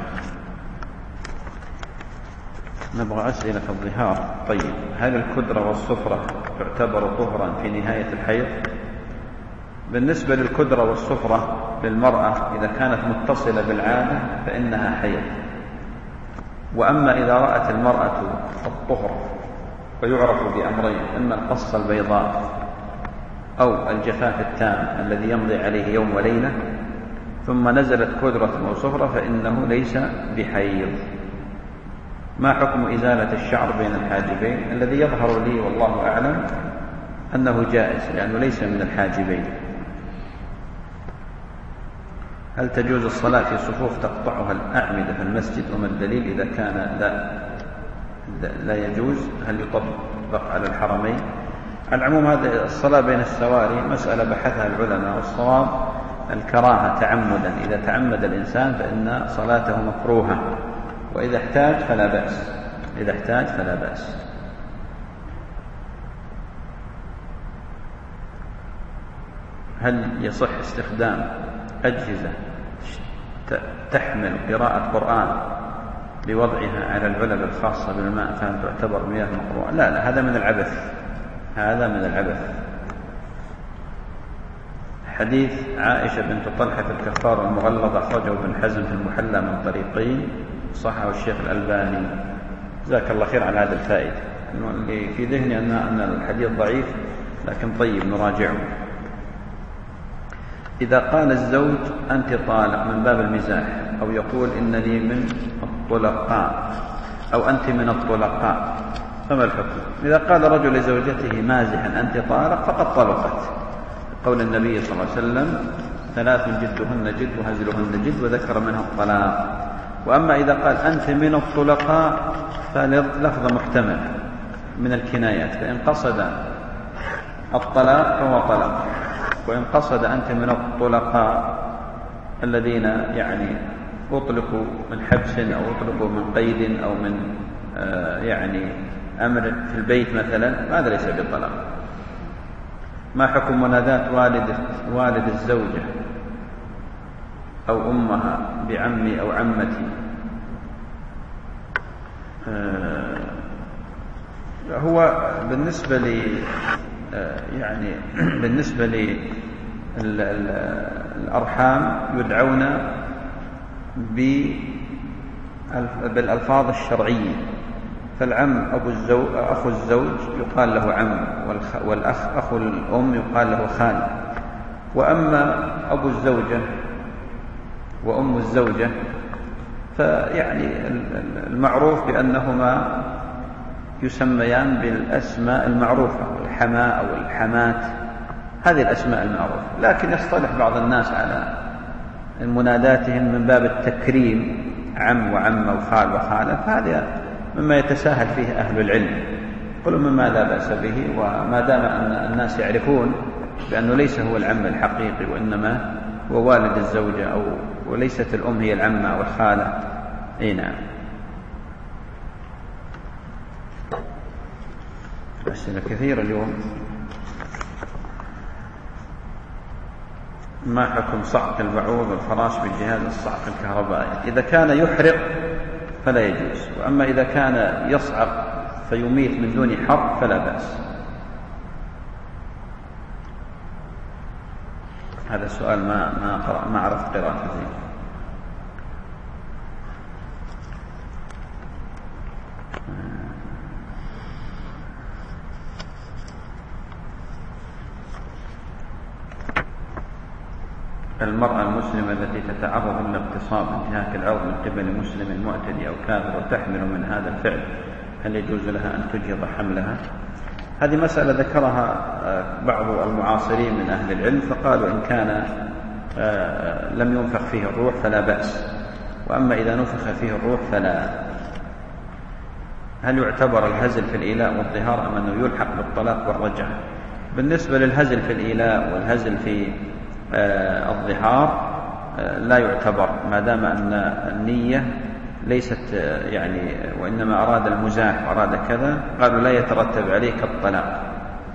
نبغى أسئلة في الظهار. طيب، هل الكدرة والصفرة تعتبر طهرا في نهاية الحيض؟ بالنسبة للكدرة والصفرة للمرأة إذا كانت متصلة بالعادة فإنها حيض. وأما إذا رأت المرأة الطهر ويعرف بأمرين: إما القصة البيضاء أو الجفاف التام الذي يمضي عليه يوم وليلة ثم نزلت كدرة أو صفرة فإنه ليس بحيض. ما حكم إزالة الشعر بين الحاجبين؟ الذي يظهر لي والله أعلم أنه جائز لأنه ليس من الحاجبين. هل تجوز الصلاة في صفوف تقطعها الأعمدة في المسجد؟ وما الدليل إذا كان لا, لا يجوز؟ هل يطبق على الحرمين؟ على العموم هذه الصلاة بين السواري مسألة بحثها العلماء، والصواب الكراهة تعمدا. إذا تعمد الإنسان فإن صلاته مكروهة، وإذا احتاج فلا بأس. إذا احتاج فلا بأس. هل يصح استخدام أجهزة تحمل قراءة قرآن بوضعها على العلب الخاصة بالماء فهل تعتبر مياه مقروءة؟ لا لا، هذا من العبث، هذا من العبث. حديث عائشة بنت طلحة في الكفارة المغلظة أخرجه ابن حزم في المحلى من طريقين، صححه الشيخ الألباني. جزاك الله خير على هذا الفائدة. اللي في ذهني أن أن الحديث ضعيف، لكن طيب نراجعه. إذا قال الزوج أنت طالق من باب المزاح، أو يقول إنني من الطلقاء أو أنت من الطلقاء، فما الحكم؟ إذا قال رجل لزوجته مازحا أنت طالق فقد طلقت، قول النبي صلى الله عليه وسلم ثلاث جدهن جد وهزلهن جد، وذكر منها الطلاق. وأما إذا قال أنت من الطلقاء فلفظ محتمل من الكنايات، فإن قصد الطلاق فهو طلاق، وإن قصد أنت من الطلقاء الذين يعني أطلقوا من حبس أو أطلقوا من قيد أو من آه يعني أمر في البيت مثلا، هذا ليس بالطلاق. ما حكم مناداة والد والد الزوجة أو أمها بعمي أو عمتي؟ آه هو بالنسبة لي آه يعني بالنسبة لي الأرحام يدعون بالألفاظ الشرعية، فالعم أبو الزوج أخو الزوج يقال له عم، والأخ أخو الأم يقال له خال. وأما أبو الزوجة وأم الزوجة فيعني المعروف بأنهما يسميان بالأسماء المعروفة، الحماة أو الحمات، هذه الأسماء المعروفة. لكن يصطلح بعض الناس على مناداتهم من باب التكريم، عم وعمة وخال وخالة، فهذا مما يتساهل فيه أهل العلم، قلوا مما لا بأس به، وما دام أن الناس يعرفون بأنه ليس هو العم الحقيقي وإنما هو والد الزوجة، أو وليست الأم هي العمة أو الخالة. أي نعم. أسئلة كثيرة اليوم. ما حكم صعق البعوض والفراش بالجهاز الصعق الكهربائي؟ إذا كان يحرق فلا يجوز، وأما إذا كان يصعق فيميت من دون حرق فلا بأس. هذا السؤال ما ما قرأ ما عرفت قراءته. المرأة المسلمة التي تتعرض للاغتصاب انتهاك العرض من قبل مسلم معتدي أو كافر وتحمل من هذا الفعل، هل يجوز لها أن تجهض حملها؟ هذه مسألة ذكرها بعض المعاصرين من أهل العلم، فقالوا إن كان لم ينفخ فيه الروح فلا بأس، وأما إذا نفخ فيه الروح فلا. هل يعتبر الهزل في الإيلاء والظهار أم أنه يلحق بالطلاق والرجعة؟ بالنسبة للهزل في الإيلاء والهزل في الظهار لا يعتبر، ما دام أن النية ليست يعني، وإنما أراد المزاح وأراد كذا، قالوا لا يترتب عليك الطلاق.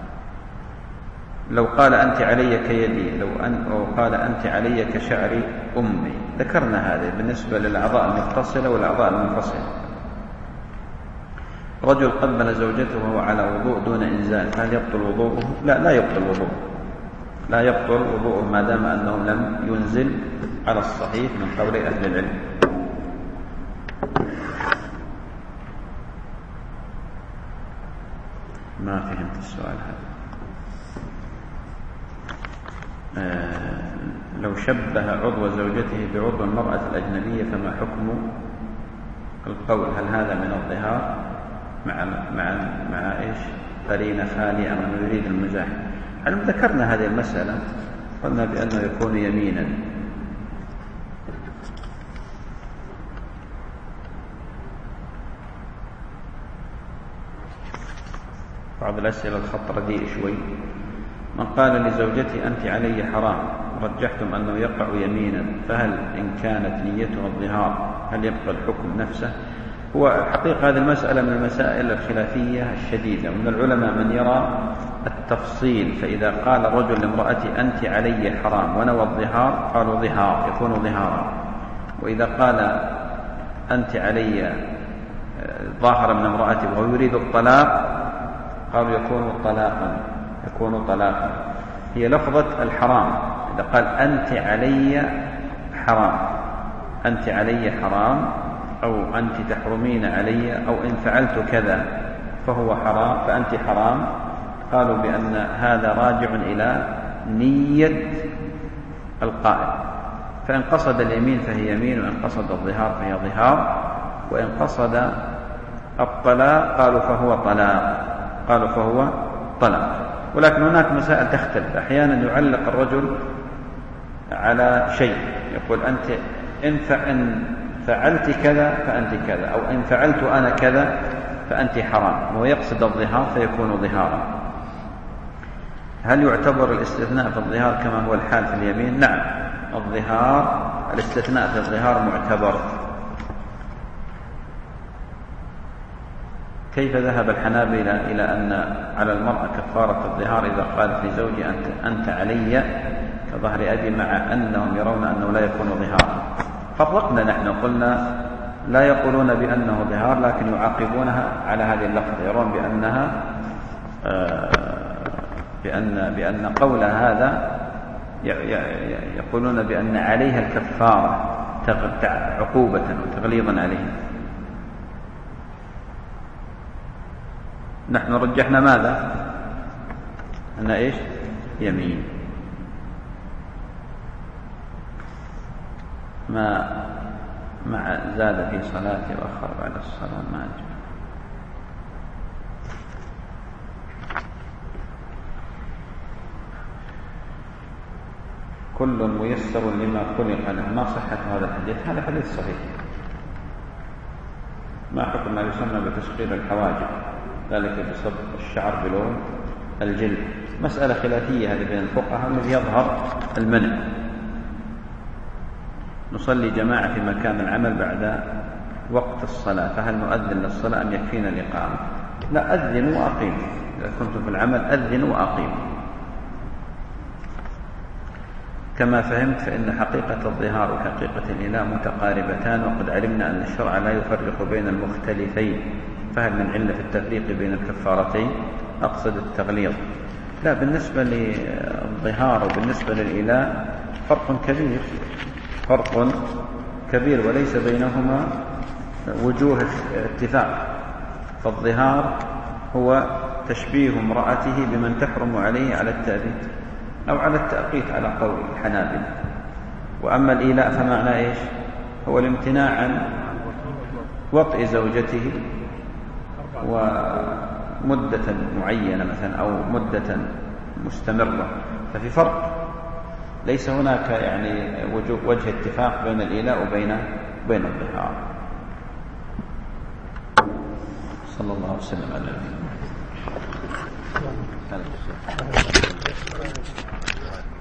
لو قال أنت علي كيدي، لو أن أو قال أنت علي كشعر أمي، ذكرنا هذه بالنسبة للأعضاء المتصلة والأعضاء المنفصلة. رجل قبل زوجته وهو على وضوء دون إنزال، هل يبطل وضوءه؟ لا، لا يبطل وضوءه، لا يبطل وضوءه ما دام أنه لم ينزل على الصحيح من قول أهل العلم. ما فهمت السؤال هذا. آه لو شبه عضو زوجته بعضو المرأة الأجنبية فما حكم القول؟ هل هذا من الظهار مع مع مع ايش؟ قرينة خالية أم أنه يريد المزاح؟ علم ذكرنا هذه المسألة، قلنا بأنه يكون يمينا. بعض الأسئلة الخط رديء شوي. من قال لزوجتي أنت علي حرام، رجحتم أنه يقع يمينا، فهل إن كانت نيته الظهار هل يبقى الحكم نفسه؟ هو حقيقة هذه المسألة من المسائل الخلافية الشديدة، ومن العلماء من يرى التفصيل، فإذا قال رجل لامرأتي أنت علي حرام ونوى الظهار قالوا ظهار، يكون ظهارا. وإذا قال أنت علي ظاهرا من امرأتي وهو يريد الطلاق قالوا يكون طلاقا، يكون طلاقا. هي لفظة الحرام، إذا قال أنت علي حرام، أنت علي حرام، أو أنت تحرمين علي، أو إن فعلت كذا فهو حرام فأنت حرام، قالوا بأن هذا راجع إلى نية القائل، فإن قصد اليمين فهي يمين، وإن قصد الظهار فهي ظهار، وإن قصد الطلاق قالوا فهو طلاق، قالوا فهو طلاق. ولكن هناك مسائل تختلف، أحيانا يعلق الرجل على شيء، يقول أنت إن فعلت كذا فأنت كذا، أو إن فعلت أنا كذا فأنت حرام، ويقصد الظهار فيكون ظهارا. هل يعتبر الاستثناء في الظهار كما هو الحال في اليمين؟ نعم، الظهار الاستثناء في الظهار معتبر. كيف ذهب الحنابلة إلى أن على المرأة كفارة الظهار إذا قالت لزوجي أنت, أنت علي كظهر أبي، مع أنهم يرون أنه لا يكون ظهارا؟ فرقنا نحن، قلنا لا يقولون بأنه ظهار، لكن يعاقبونها على هذه اللفظة، يرون بأنها بأن, بأن قول هذا يقولون بأن عليها الكفارة عقوبة وتغليظا عليها. نحن رجحنا ماذا؟ أن إيش؟ يمين. ما مع زاد في صلاته وأخر بعد الصلاة ما أجل. كل ميسر لما خلق له. ما صحة هذا الحديث؟ هذا حديث صحيح. ما حكم ما يسمى بتسقير الحواجب، ذلك بصب الشعر بلون الجلد؟ مسألة خلافية هذه بين الفقهاء، الذي يظهر المنع. نصلي جماعة في مكان العمل بعد وقت الصلاة، فهل نؤذن للصلاة أم يكفينا الإقامة؟ لا، أذنوا وأقيموا. إذا كنتم في العمل أذنوا وأقيموا. كما فهمت فإن حقيقة الظهار وحقيقة الإناء متقاربتان، وقد علمنا أن الشرع لا يفرق بين المختلفين، فهل من علة في التفريق بين الكفارتين؟ أقصد التغليظ. لا، بالنسبة للظهار وبالنسبة للإناء فرق كبير، فرق كبير وليس بينهما وجوه اتفاق. فالظهار هو تشبيه امرأته بمن تحرم عليه على التأبيد أو على التأقيت على قول الحنابلة. وأما الإيلاء فمعنى إيش؟ هو الامتناع عن وطئ زوجته ومدة معينة مثلا أو مدة مستمرة. ففي فرق، ليس هناك يعني وجه اتفاق بين الإيلاء وبين بين الظهار. صلى الله وسلم على نبينا محمد.